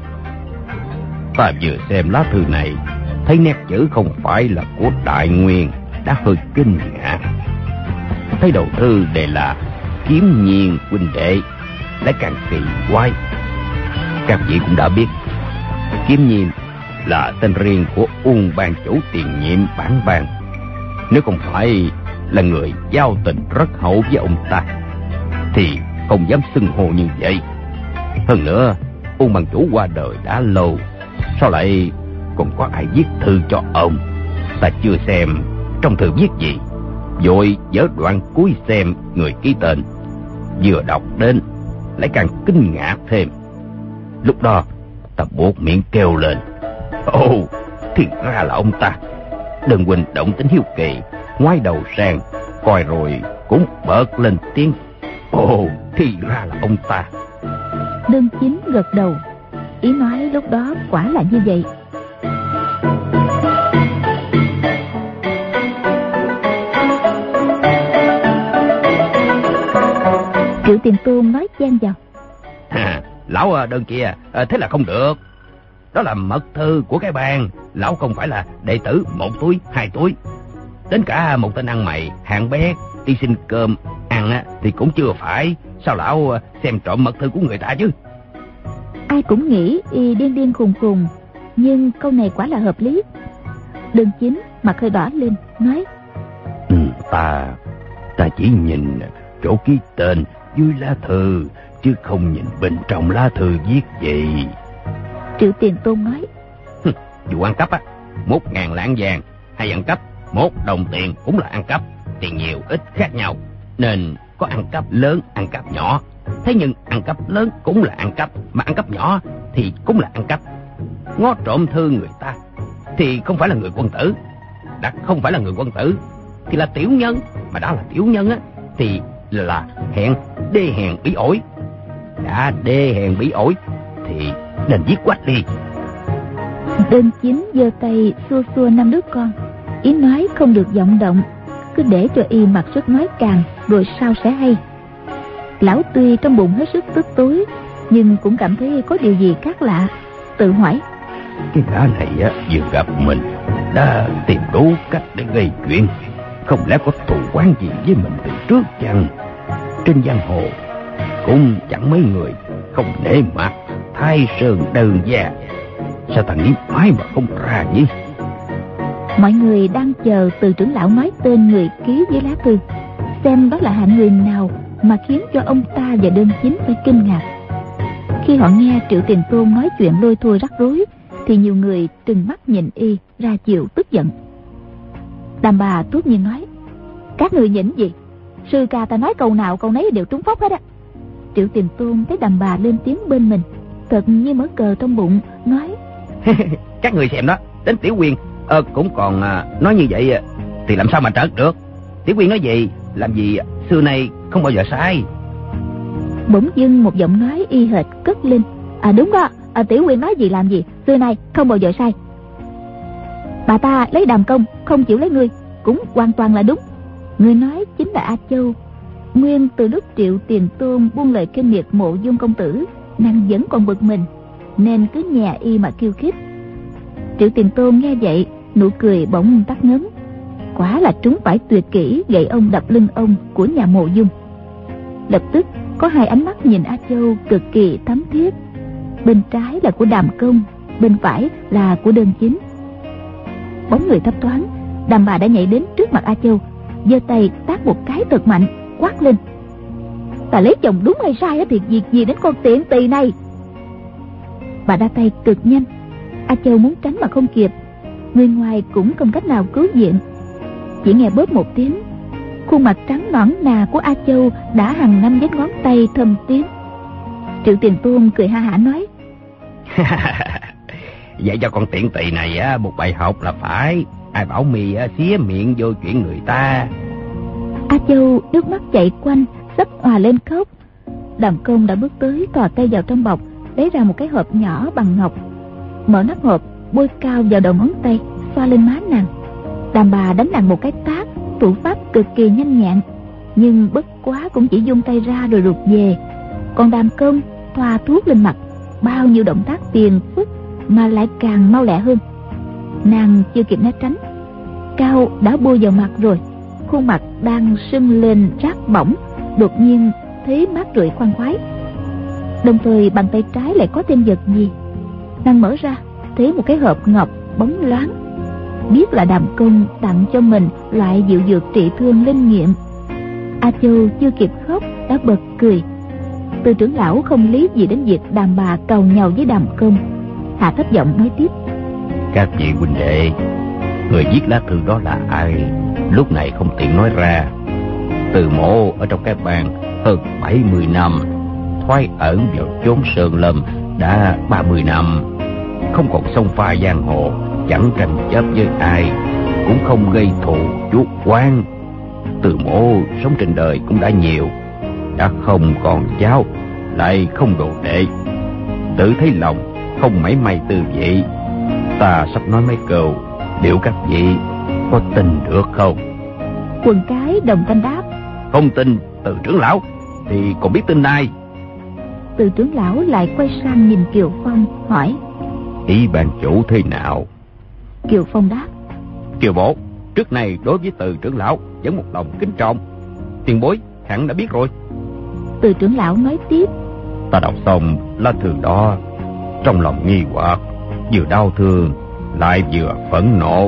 ta vừa xem lá thư này, thấy nét chữ không phải là của Đại Nguyên, đã hơi kinh ngạc. Thấy đầu thư đề là Kiếm Nhiên huynh đệ, lại càng kỳ quái. Các vị cũng đã biết, Kiếm Nhiên là tên riêng của Uông ban chủ tiền nhiệm bản bang. Nếu không phải là người giao tình rất hậu với ông ta thì không dám xưng hô như vậy. Hơn nữa, Uông ban chủ qua đời đã lâu, sao lại còn có ai viết thư cho ông? Ta chưa xem trong thư viết gì, vội dở đoạn cuối xem người ký tên. Vừa đọc đến lại càng kinh ngạc thêm. Lúc đó ta buộc miệng kêu lên: ồ, thì ra là ông ta. Đơn huynh động tính hiếu kỳ, ngoái đầu sang coi rồi cũng bật lên tiếng: ồ, thì ra là ông ta. Đơn Chính gật đầu, ý nói lúc đó quả là như vậy. Triệu Tiền Tôn nói chen vào: lão Đơn kia, thế là không được. Đó là mật thư của cái bang. Lão không phải là đệ tử 1 túi 2 túi, đến cả một tên ăn mày hạng bé đi xin cơm ăn thì cũng chưa phải. Sao lão xem trộm mật thư của người ta chứ? Ai cũng nghĩ y điên điên khùng khùng, nhưng câu này quả là hợp lý. Đơn Chính mặt hơi đỏ lên nói: ta chỉ nhìn chỗ ký tên dưới lá thư, chứ không nhìn bên trong lá thư viết gì. Triệu Tiền Tôn nói: dù ăn cắp 1.000 lạng vàng hay ăn cắp 1 đồng tiền cũng là ăn cắp. Tiền nhiều ít khác nhau, nên có ăn cắp lớn, ăn cắp nhỏ. Thế nhưng ăn cắp lớn cũng là ăn cắp, mà ăn cắp nhỏ thì cũng là ăn cắp. Ngó trộm thư người ta thì không phải là người quân tử, đã không phải là người quân tử thì là tiểu nhân, mà đã là tiểu nhân thì là đê hèn bí ổi. Đã đê hèn bí ổi thì nên giết quách đi. Đơn Chính giơ tay xua xua 5 đứa con. ý nói không được vọng động, cứ để cho y mặc sức nói càng, rồi sao sẽ hay. Lão tuy trong bụng hết sức tức tối, nhưng cũng cảm thấy có điều gì khác lạ, tự hỏi: cái gã này vừa gặp mình đã tìm đủ cách để gây chuyện, không lẽ có thù oán gì với mình từ trước chăng? Trên giang hồ cũng chẳng mấy người không nể mặt Thái Sơn đơn gia, sao thằng nghĩ mãi mà không ra nhỉ? Mọi người đang chờ Từ trưởng lão nói tên người ký với lá thư, xem đó là hạng người nào mà khiến cho ông ta và Đơn Chính phải kinh ngạc. Khi họ nghe Triệu Tiền Tôn nói chuyện lôi thôi rắc rối, thì nhiều người trừng mắt nhìn y ra chiều tức giận. Đàm Bà thốt nhiên nói: các người nhỉnh gì? Sư ca ta nói câu nào câu nấy đều trúng phóc hết á. Triệu Tiền Tôn thấy Đàm Bà lên tiếng bên mình, thật như mở cờ trong bụng, nói: các người xem đó, đến Tiểu Quyên cũng còn nói như vậy thì làm sao mà trật được? Tiểu Quyên nói gì, làm gì xưa nay không bao giờ sai. Bỗng dưng một giọng nói y hệt cất lên: đúng đó, Tiểu Quyên nói gì làm gì, xưa nay không bao giờ sai. Bà ta lấy Đàm Công, không chịu lấy ngươi, cũng hoàn toàn là đúng. Ngươi nói chính là A Châu. Nguyên từ lúc Triệu Tiền Tôn buông lời khinh miệt Mộ Dung công tử, nàng vẫn còn bực mình, nên cứ nhè y mà khiêu khích. Triệu Tiền Tôn nghe vậy, nụ cười bỗng tắt ngấm. Quả là trúng phải tuyệt kỹ gậy ông đập lưng ông của nhà Mộ Dung. Lập tức có hai ánh mắt nhìn A Châu cực kỳ thấm thiết. Bên trái là của Đàm Công, bên phải là của Đơn Chính. Bóng người thấp thoáng, Đàm Bà đã nhảy đến trước mặt A Châu, giơ tay tát một cái thật mạnh, quát lên: ta lấy chồng đúng hay sai thì việc gì đến con tiện tỳ này? Bà ra tay cực nhanh, A Châu muốn tránh mà không kịp, người ngoài cũng không cách nào cứu viện. Chỉ nghe bóp một tiếng, khuôn mặt trắng nõn nà của A Châu đã hằn năm vết ngón tay thâm tím. Triệu Tiền Tôn cười ha hả nói: vậy cho con tiện tỳ này một bài học là phải. Ai bảo mì xía miệng vô chuyện người ta. A Châu nước mắt chảy quanh, sắp òa lên khóc. Đàm Công đã bước tới, thò tay vào trong bọc, lấy ra một cái hộp nhỏ bằng ngọc, mở nắp hộp, bôi cao vào đầu ngón tay, xoa lên má nàng. Đàm Bà đánh nàng một cái tát, thủ pháp cực kỳ nhanh nhẹn, nhưng bất quá cũng chỉ vung tay ra rồi rụt về. Còn Đàm Công thoa thuốc lên mặt, bao nhiêu động tác tiền phức mà lại càng mau lẹ hơn. Nàng chưa kịp né tránh, cao đã bôi vào mặt rồi. Khuôn mặt đang sưng lên rát bỏng, đột nhiên thấy mát rượi khoan khoái. Đồng thời bàn tay trái lại có thêm vật gì. Nàng mở ra, thấy một cái hộp ngọc bóng loáng, biết là Đàm Công tặng cho mình loại diệu dược trị thương linh nghiệm. A Châu chưa kịp khóc đã bật cười. Từ trưởng lão không lý gì đến việc Đàm Bà cầu nhau với Đàm Công, hạ thấp giọng nói tiếp: các vị huynh đệ, người viết lá thư đó là ai? Lúc này không tiện nói ra. Từ Mộ ở trong cái bang hơn 70 năm, thoái ẩn vào chốn sơn lâm đã 30 năm, không còn xông pha giang hồ, chẳng tranh chấp với ai, cũng không gây thù chuốc oán. Từ Mộ sống trên đời cũng đã nhiều, đã không còn cháu, lại không đồ đệ, tự thấy lòng không mảy may tư vị. Ta sắp nói mấy câu, liệu các vị có tin được không? Quần cái đồng thanh đáp: không tin Từ trưởng lão thì còn biết tin ai? Từ trưởng lão lại quay sang nhìn Kiều Phong hỏi: ý ban chủ thế nào? Kiều Phong đáp: Kiều Bộ trước này đối với Từ trưởng lão vẫn một lòng kính trọng, tiền bối hẳn đã biết rồi. Từ trưởng lão nói tiếp: ta đọc xong lá thư đó, trong lòng nghi hoặc, vừa đau thương lại vừa phẫn nộ.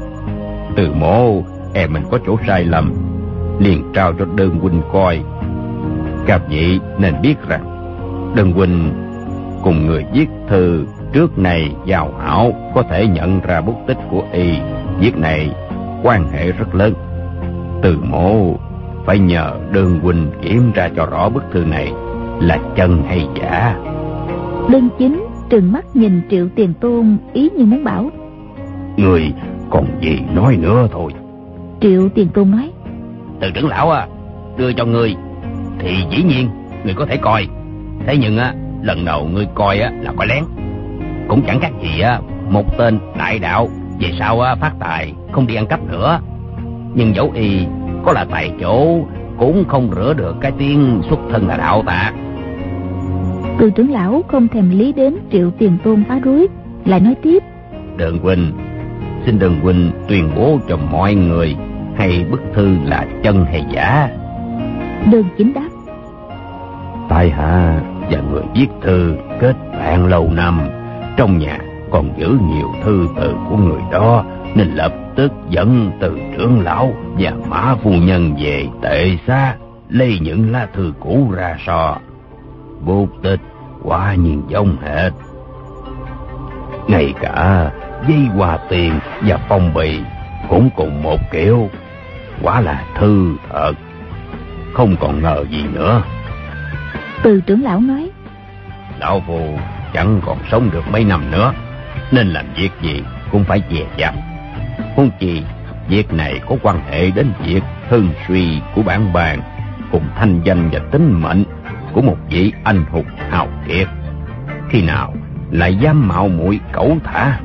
Từ Mộ em mình có chỗ sai lầm, liền trao cho Đơn huynh coi. Các vị nên biết rằng Đơn huynh cùng người viết thư trước này giao hảo, có thể nhận ra bút tích của y. Việc này quan hệ rất lớn. Từ Mộ phải nhờ Đơn huynh kiểm tra cho rõ bức thư này là chân hay giả. Đơn Chính trừng mắt nhìn Triệu Tiền Tôn, ý như muốn bảo: người còn gì nói nữa thôi. Triệu Tiền Tôn nói: Từ trưởng lão đưa cho ngươi thì dĩ nhiên ngươi có thể coi, thế nhưng lần đầu ngươi coi là coi lén, cũng chẳng khác gì một tên đại đạo Về sau phát tài không đi ăn cắp nữa. Nhưng dẫu y có là tài chỗ, cũng không rửa được cái tiếng xuất thân là đạo tặc. Từ trưởng lão không thèm lý đến Triệu Tiền Tôn phá rối, lại nói tiếp: Đường huynh, xin Đường huynh tuyên bố cho mọi người hay bức thư là chân hay giả. Đường Chính đáp: tại hạ và người viết thư kết bạn lâu năm, trong nhà còn giữ nhiều thư từ của người đó, nên lập tức dẫn Từ trưởng lão và Mã phu nhân về Tệ Xá lấy những lá thư cũ ra so. Bút tích quả nhiên giống hệt, ngay cả dây hòa tiền và phong bì cũng cùng một kiểu. Quả là thư thật, không còn ngờ gì nữa. Từ trưởng lão nói: lão phu chẳng còn sống được mấy năm nữa, nên làm việc gì cũng phải dè dặt. Huống chi việc này có quan hệ đến việc hưng suy của bản bàn, cùng thanh danh và tính mệnh của một vị anh hùng hào kiệt. Khi nào lại dám mạo muội cẩu thả?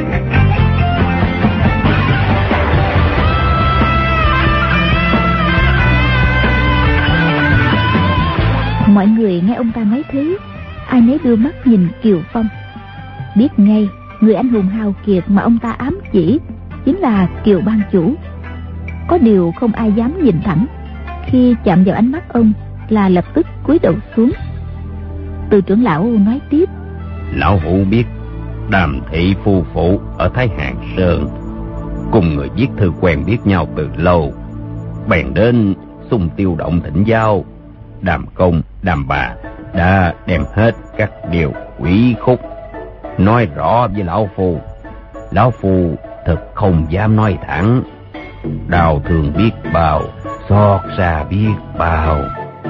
Mọi người nghe ông ta nói thế, ai nấy đưa mắt nhìn Kiều Phong, biết ngay người anh hùng hào kiệt mà ông ta ám chỉ chính là Kiều ban chủ. Có điều không ai dám nhìn thẳng, khi chạm vào ánh mắt ông là lập tức cúi đầu xuống. Từ trưởng lão nói tiếp: lão hữu biết Đàm thị phu phụ ở Thái Hàng Sơn cùng người viết thư quen biết nhau từ lâu, bèn đến xung Tiêu Động thỉnh giáo. Đàm công, Đàm bà đã đem hết các điều quỷ khúc nói rõ với lão phu. Lão phu thật không dám nói thẳng, đau thương biết bao, xót xa biết bao.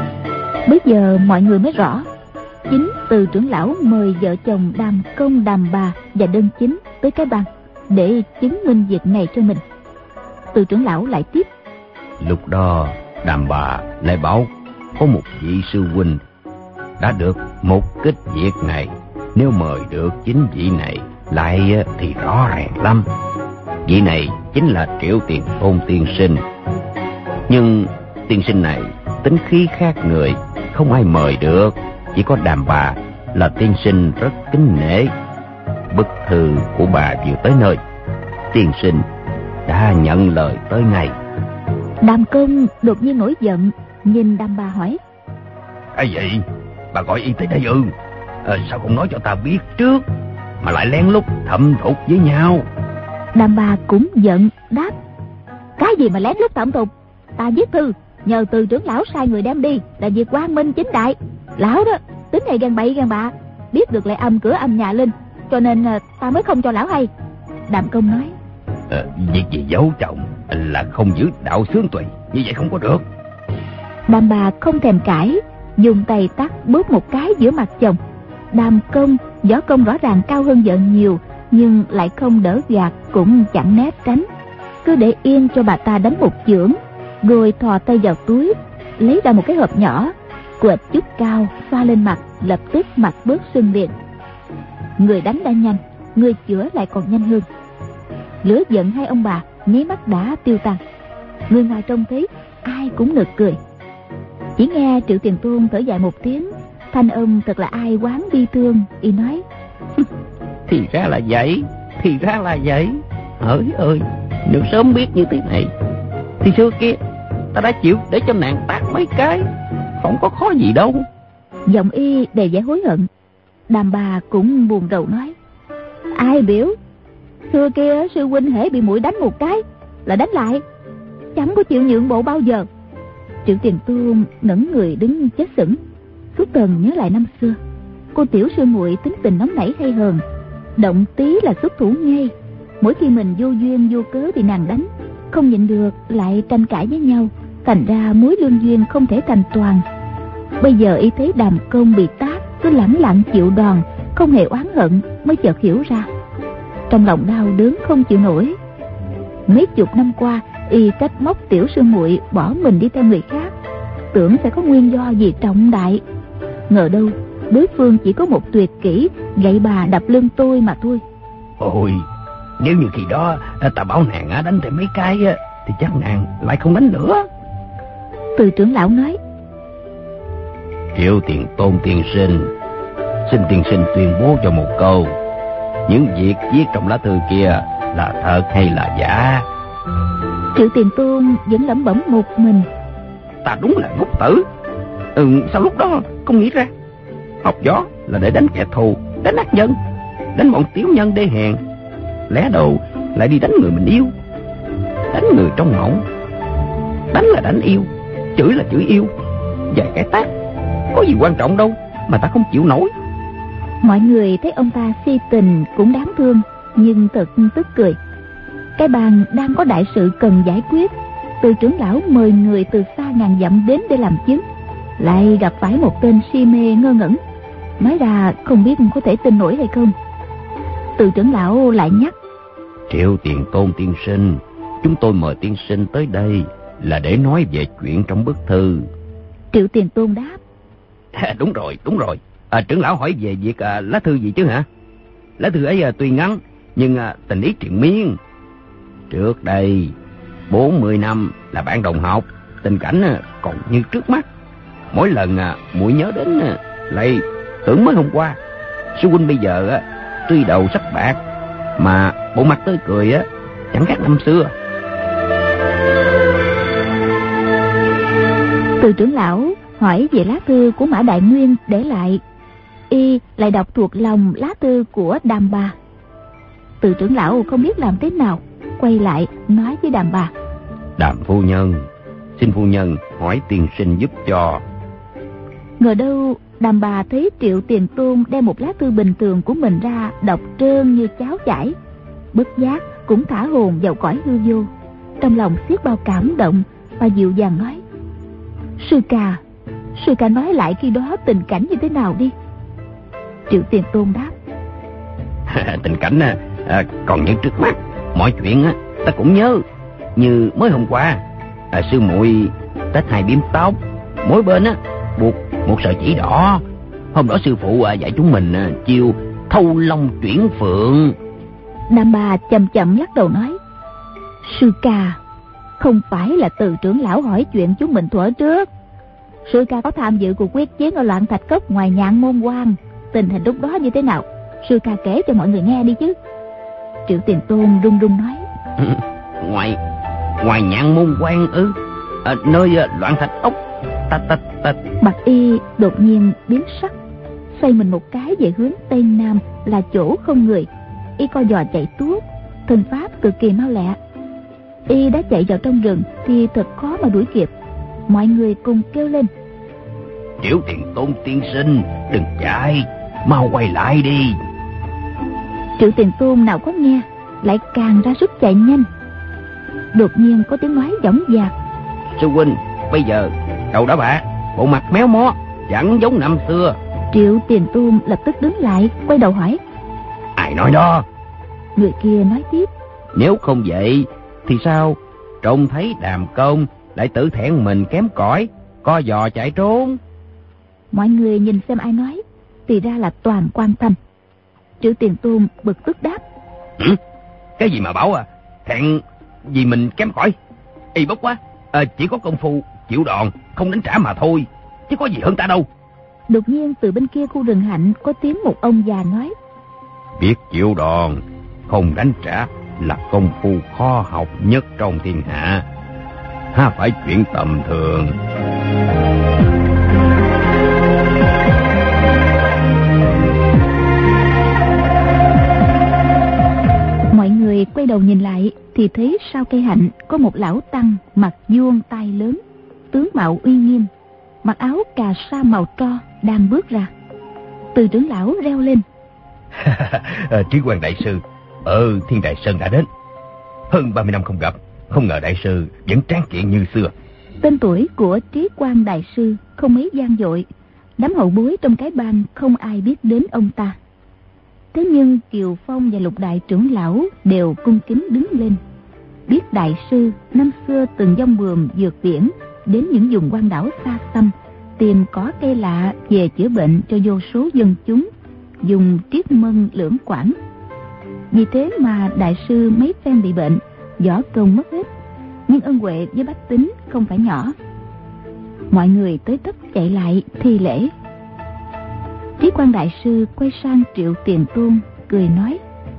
Bây giờ mọi người mới rõ, chính Từ trưởng lão mời vợ chồng Đàm công, Đàm bà và Đơn Chính tới cái bàn để chứng minh việc này cho mình. Từ trưởng lão lại tiếp: lúc đó Đàm bà lại bảo có một vị sư huynh đã được một kích việc này, nếu mời được chính vị này lại thì rõ ràng lắm. Vị này chính là Triệu Tiền Tôn tiên sinh. Nhưng tiên sinh này tính khí khác người, không ai mời được. Chỉ có Đàm bà là tiên sinh rất kính nể. Bức thư của bà vừa tới nơi, tiên sinh đã nhận lời tới ngay. Đàm công đột nhiên nổi giận, nhìn Đàm bà hỏi: cái gì? Bà gọi y tới đây sao không nói cho ta biết trước mà lại lén lút thâm thục với nhau? Đàm bà cũng giận đáp: cái gì mà lén lút thâm thục? Ta viết thư nhờ Từ trưởng lão sai người đem đi là việc quang minh chính đại. Lão đó tính này gan bậy gan bạ, biết được lại âm cửa âm nhà Linh, cho nên ta mới không cho lão hay. Đàm công nói: việc gì giấu chồng là không giữ đạo xướng tùy, như vậy không có được. Đàm bà không thèm cãi, dùng tay tát bóp một cái giữa mặt chồng. Đàm công, võ công rõ ràng cao hơn vợ nhiều, nhưng lại không đỡ gạt cũng chẳng né tránh, cứ để yên cho bà ta đánh một chưởng, rồi thò tay vào túi lấy ra một cái hộp nhỏ, quệt chút cao xoa lên mặt, lập tức mặt bớt sưng liền. Người đánh đã nhanh, người chữa lại còn nhanh hơn. Lửa giận hai ông bà nháy mắt đã tiêu tan. Người ngoài trông thấy ai cũng nực cười. Chỉ nghe Triệu Tiền Tôn thở dài một tiếng, thanh âm thật là ai oán bi thương. Y nói: thì ra là vậy, thì ra là vậy. Hỡi ơi, nếu sớm biết như thế này thì xưa kia ta đã chịu để cho nàng tát mấy cái, không có khó gì đâu. Giọng y đầy vẻ hối hận. Đàm bà cũng buồn rầu nói: ai biểu, xưa kia sư huynh hễ bị muội đánh một cái là đánh lại, chẳng có chịu nhượng bộ bao giờ. Triệu Tiền Tôn ngẩn người đứng chết sững, suốt cần nhớ lại năm xưa. Cô tiểu sư muội tính tình nóng nảy hay hờn, động tí là xuất thủ ngay. Mỗi khi mình vô duyên vô cớ bị nàng đánh, không nhịn được lại tranh cãi với nhau, thành ra mối lương duyên không thể thành toàn. Bây giờ y thấy Đàm công bị tát cứ lẳng lặng chịu đòn, không hề oán hận, mới chợt hiểu ra. Trong lòng đau đớn không chịu nổi. Mấy chục năm qua y trách móc tiểu sư muội bỏ mình đi theo người khác, tưởng sẽ có nguyên do gì trọng đại. Ngờ đâu đối phương chỉ có một tuyệt kỹ gậy bà đập lưng tôi mà thôi. Ôi, Nếu như khi đó ta bảo nàng đánh thêm mấy cái thì chắc nàng lại không đánh nữa. Từ trưởng lão nói: Triệu Tiền Tôn tiên sinh, xin tiên sinh tuyên bố cho một câu, những việc viết trong lá thư kia là thật hay là giả? Triệu Tiền Tôn vẫn lẩm bẩm một mình: Ta đúng là ngốc tử. Sao lúc đó không nghĩ ra? Học võ là để đánh kẻ thù, đánh ác nhân, đánh bọn tiểu nhân đê hèn. Lẽ đâu lại đi đánh người mình yêu, đánh người trong mộng. Đánh là đánh yêu, chửi là chửi yêu. Vài cái tát có gì quan trọng đâu mà ta không chịu nổi. Mọi người thấy ông ta si tình cũng đáng thương, nhưng thật tức cười. Cái bang đang có đại sự cần giải quyết, Từ trưởng lão mời người từ xa ngàn dặm đến để làm chứng, lại gặp phải một tên si mê ngơ ngẩn, nói ra không biết có thể tin nổi hay không. Từ trưởng lão lại nhắc: Triệu Tiền Tôn tiên sinh, chúng tôi mời tiên sinh tới đây là để nói về chuyện trong bức thư. Triệu Tiền Tôn đáp: Đúng rồi. Trưởng lão hỏi về việc lá thư gì chứ hả? Lá thư ấy tuy ngắn nhưng tình ý triền miên. Trước đây 40 năm là bạn đồng học, tình cảnh còn như trước mắt. Mỗi lần muội nhớ đến lại tưởng mới hôm qua. Sư huynh bây giờ tuy đầu sắp bạc mà bộ mặt tươi cười chẳng khác năm xưa. Từ trưởng lão hỏi về lá thư của Mã Đại Nguyên để lại, y lại đọc thuộc lòng lá thư của Đàm Bà. Từ trưởng lão không biết làm thế nào, quay lại nói với Đàm Bà: Đàm phu nhân, xin phu nhân hỏi tiên sinh giúp cho. Ngờ đâu Đàm Bà thấy Triệu Tiền Tôn đem một lá thư bình thường của mình ra đọc trơn như cháo chảy, bất giác cũng thả hồn vào cõi hư vô. Trong lòng xiết bao cảm động, và dịu dàng nói: Sư ca nói lại khi đó tình cảnh như thế nào đi. Triệu Tiền Tôn đáp: Tình cảnh còn như trước mắt, mọi chuyện ta cũng nhớ như mới hôm qua. Sư muội tết 2 biếm tóc, mỗi bên buộc một sợi chỉ đỏ. Hôm đó sư phụ dạy chúng mình chiêu thâu long chuyển phượng. Đàm Bà chậm chậm lắc đầu nói: Sư ca, không phải là Từ trưởng lão hỏi chuyện chúng mình thuở trước. Sư ca có tham dự cuộc quyết chiến ở Loạn Thạch Cốc ngoài Nhạn Môn Quan, tình hình lúc đó như thế nào, sư ca kể cho mọi người nghe đi chứ. Triệu Tiền Tôn run run nói: Ngoài Nhạn Môn Quan ư? Nơi Loạn Thạch Ốc. Bạch y đột nhiên biến sắc, xoay mình một cái về hướng tây nam là chỗ không người. Y co giò chạy tuốt, thân pháp cực kỳ mau lẹ. Y đã chạy vào trong rừng thì thật khó mà đuổi kịp. Mọi người cùng kêu lên: Triệu Tiền Tôn tiên sinh, đừng chạy, mau quay lại đi. Triệu Tiền Tôn nào có nghe, lại càng ra sức chạy nhanh. Đột nhiên có tiếng nói dõng dạc: Sư huynh bây giờ đầu đã bạc, bộ mặt méo mó, chẳng giống năm xưa. Triệu Tiền Tôn lập tức đứng lại, quay đầu hỏi: Ai nói đó? Người kia nói tiếp: Nếu không vậy thì sao trông thấy Đàm Công lại tự thẹn mình kém cỏi, co giò chạy trốn? Mọi người nhìn xem ai nói, thì ra là toàn Quan Thanh. Triệu Tiền Tôn bực tức đáp: Cái gì mà bảo thẹn vì mình kém cỏi? Y bốc quá, chỉ có công phu chịu đòn không đánh trả mà thôi, chứ có gì hơn ta đâu. Đột nhiên từ bên kia khu rừng hạnh có tiếng một ông già nói: Biết chịu đòn không đánh trả là công phu khó học nhất trong thiên hạ, ha phải chuyện tầm thường. Mọi người quay đầu nhìn lại thì thấy sau cây hạnh có một lão tăng mặt vuông tai lớn, tướng mạo uy nghiêm, mặc áo cà sa màu tro đang bước ra. Từ trưởng lão reo lên: Trí Quang đại sư ở Thiên Đại Sơn đã đến. Hơn 30 năm không gặp, không ngờ đại sư vẫn tráng kiện như xưa. Tên tuổi của Trí Quang đại sư không mấy vang dội, đám hậu bối trong cái bang không ai biết đến ông ta. Thế nhưng Kiều Phong và Lục đại trưởng lão đều cung kính đứng lên. Biết đại sư năm xưa từng dông bườm vượt biển đến những vùng quan đảo xa xăm, tìm cỏ cây lạ về chữa bệnh cho vô số dân chúng, dùng triết mân lưỡng quảng. Vì thế mà đại sư mấy phen bị bệnh, võ công mất hết, nhưng ân huệ với bách tính không phải nhỏ. Mọi người tới tấp chạy lại thi lễ. Trí Quang đại sư quay sang Triệu Tiền Tôn cười nói: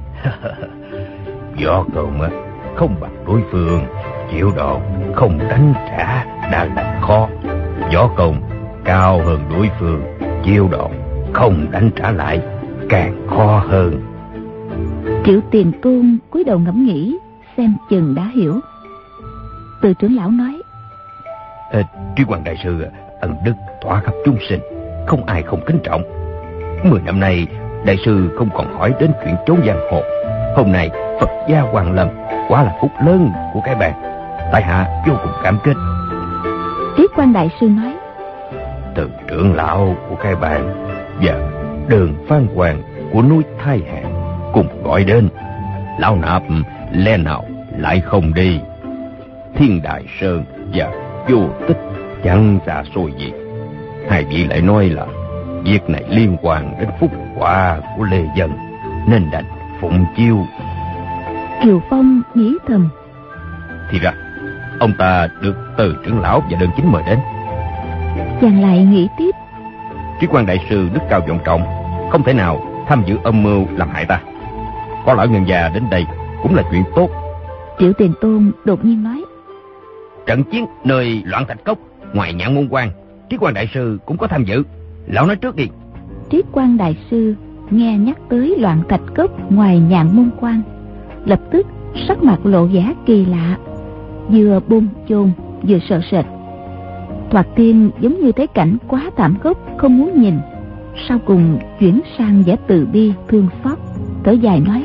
Võ công không bằng đối phương, chịu độ không đánh trả đã là khó. Võ công cao hơn đối phương, chịu độ không đánh trả lại càng khó hơn. Triệu Tiền Tôn cúi đầu ngẫm nghĩ, xem chừng đã hiểu. Từ trưởng lão nói: Trí Quang đại sư ân đức tỏa khắp chúng sinh, không ai không kính trọng. 10 năm nay đại sư không còn hỏi đến chuyện trốn giang hồ. Hôm nay Phật gia Hoàng Lâm quả là phúc lớn của cái bàn, tại hạ vô cùng cảm kích. Trí Quang đại sư nói: Từ trưởng lão của cái bàn và Đường Phan Hoàng của núi Thái Hà cùng gọi đến, lão nạp lẽ nào lại không đi. Thiên Đại Sơn và Vô Tích chẳng xa xôi gì. Hai vị lại nói là việc này liên quan đến phúc quả của Lê Dân, nên đành phụng chiêu. Kiều Phong nghĩ thầm: Thì ra ông ta được Từ trưởng lão và Đơn Chính mời đến. Chàng lại nghĩ tiếp: Trí Quang đại sư đức cao vọng trọng, không thể nào tham dự âm mưu làm hại ta. Có lão nhân già đến đây cũng là chuyện tốt. Triệu Tiền Tôn đột nhiên nói: Trận chiến nơi Loạn Thạch Cốc ngoài Nhạn Môn Quan, Trí Quang đại sư cũng có tham dự. Lão nói trước đi. Trí Quang đại sư nghe nhắc tới Loạn Thạch Cốc ngoài Nhạn Môn Quan, lập tức sắc mặt lộ vẻ kỳ lạ, vừa bồn chồn vừa sợ sệt. Thoạt tiên giống như thấy cảnh quá thảm khốc không muốn nhìn, sau cùng chuyển sang vẻ từ bi thương xót, thở dài nói: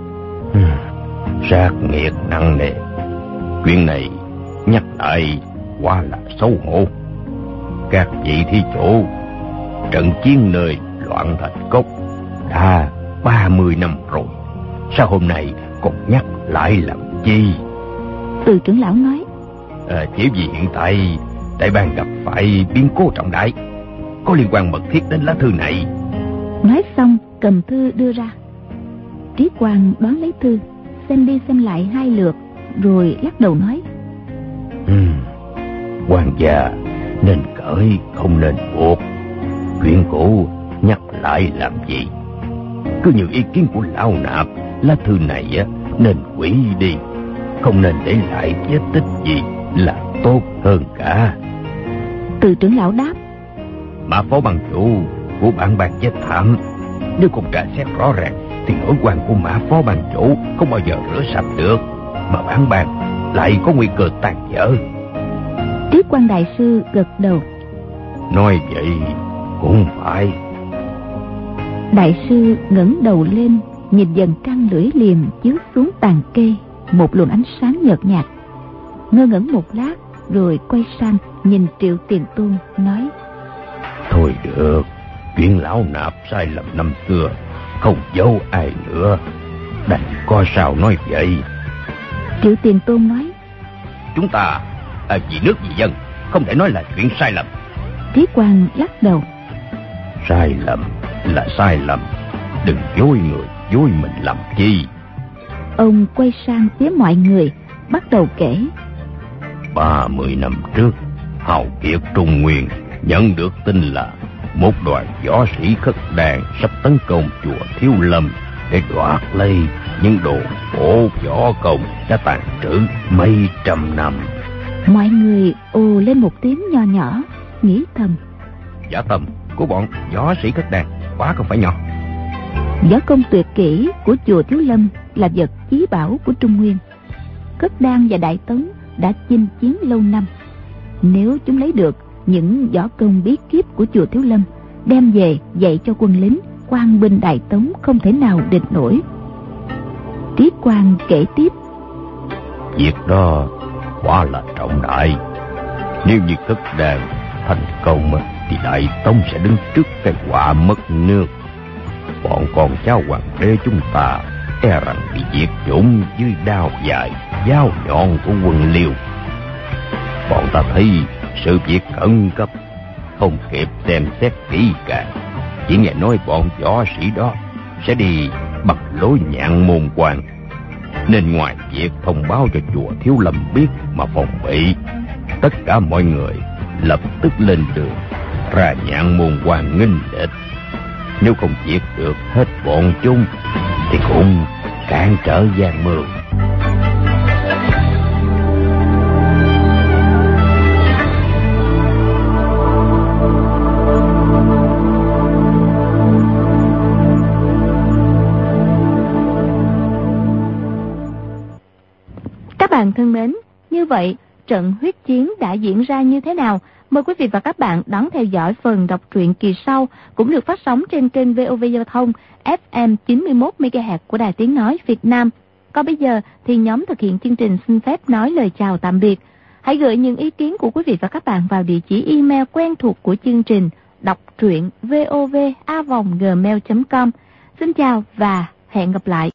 Sát nghiệt nặng nề, chuyện này nhắc lại quá là xấu hổ. Các vị thí chủ, trận chiến nơi Loạn Thạch Cốc đã 30 năm rồi, sao hôm nay còn nhắc lại làm chi? Từ trưởng lão nói: Chỉ vì hiện tại đại bang gặp phải biến cố trọng đại, có liên quan mật thiết đến lá thư này. Nói xong cầm thư đưa ra. Trí Quang đón lấy thư, xem đi xem lại 2 lượt, rồi lắc đầu nói: Hoàng gia nên cởi không nên buộc. Chuyện cũ nhắc lại làm gì? Cứ như ý kiến của lão nạp, lá thư này nên hủy đi, không nên để lại vết tích gì là tốt hơn cả. Từ trưởng lão đáp: Mã phó bằng chủ của bản bang chết thảm, nếu không trả xét rõ ràng thì nỗi oan của Mã phó bằng chủ không bao giờ rửa sạch được, mà bản bang lại có nguy cơ tan vỡ. Trí Quang đại sư gật đầu: Nói vậy cũng phải. Đại sư ngẩng đầu lên, nhìn dần trăng lưỡi liềm chiếu xuống tàn cây, một luồng ánh sáng nhợt nhạt. Ngơ ngẩn một lát rồi quay sang nhìn Triệu Tiền Tôn nói: Thôi được, chuyện lão nạp sai lầm năm xưa không giấu ai nữa, đành có sao nói vậy. Triệu Tiền Tôn nói: Chúng ta vì nước vì dân, không thể nói là chuyện sai lầm. Trí Quang lắc đầu: Sai lầm là sai lầm, đừng dối người dối mình làm chi. Ông quay sang phía mọi người, bắt đầu kể: 30 năm trước, hào kiệt Trung Nguyên nhận được tin là một đoàn võ sĩ khất đàn sắp tấn công chùa Thiếu Lâm để đoạt lấy những đồ cổ võ công đã tàn trữ mấy trăm năm. Mọi người ồ lên một tiếng nho nhỏ, nghĩ thầm: Võ tâm của bọn võ sĩ khất đàn quá không phải nhỏ. Võ công tuyệt kỹ của chùa Thiếu Lâm là vật chí bảo của Trung Nguyên. Khất Đan và Đại Tống đã chinh chiến lâu năm, nếu chúng lấy được những võ công bí kíp của chùa Thiếu Lâm đem về dạy cho quân lính, quan binh Đại Tống không thể nào địch nổi. Trí Quang kể tiếp: Việc đó quả là trọng đại. Nếu như Khất Đan thành công thì Đại Tống sẽ đứng trước cái họa mất nước. Bọn con cháu hoàng đế chúng ta e rằng bị diệt chủng dưới đao dài dao nhọn của quân Liêu. Bọn ta thấy sự việc khẩn cấp, không kịp xem xét kỹ càng, chỉ nghe nói bọn võ sĩ đó sẽ đi bằng lối nhạn môn quan, nên ngoài việc thông báo cho chùa Thiếu Lâm biết mà phòng bị, tất cả mọi người lập tức lên đường ra nhạn môn quan nghênh địch. Nếu không diệt được hết bọn chúng thì cũng cản trở gian mưu. Các bạn thân mến, như vậy trận huyết chiến đã diễn ra như thế nào? Mời quý vị và các bạn đón theo dõi phần đọc truyện kỳ sau, cũng được phát sóng trên kênh VOV Giao thông FM 91 MHz của Đài Tiếng nói Việt Nam. Còn bây giờ thì nhóm thực hiện chương trình xin phép nói lời chào tạm biệt. Hãy gửi những ý kiến của quý vị và các bạn vào địa chỉ email quen thuộc của chương trình đọc truyện vova@gmail.com. Xin chào và hẹn gặp lại.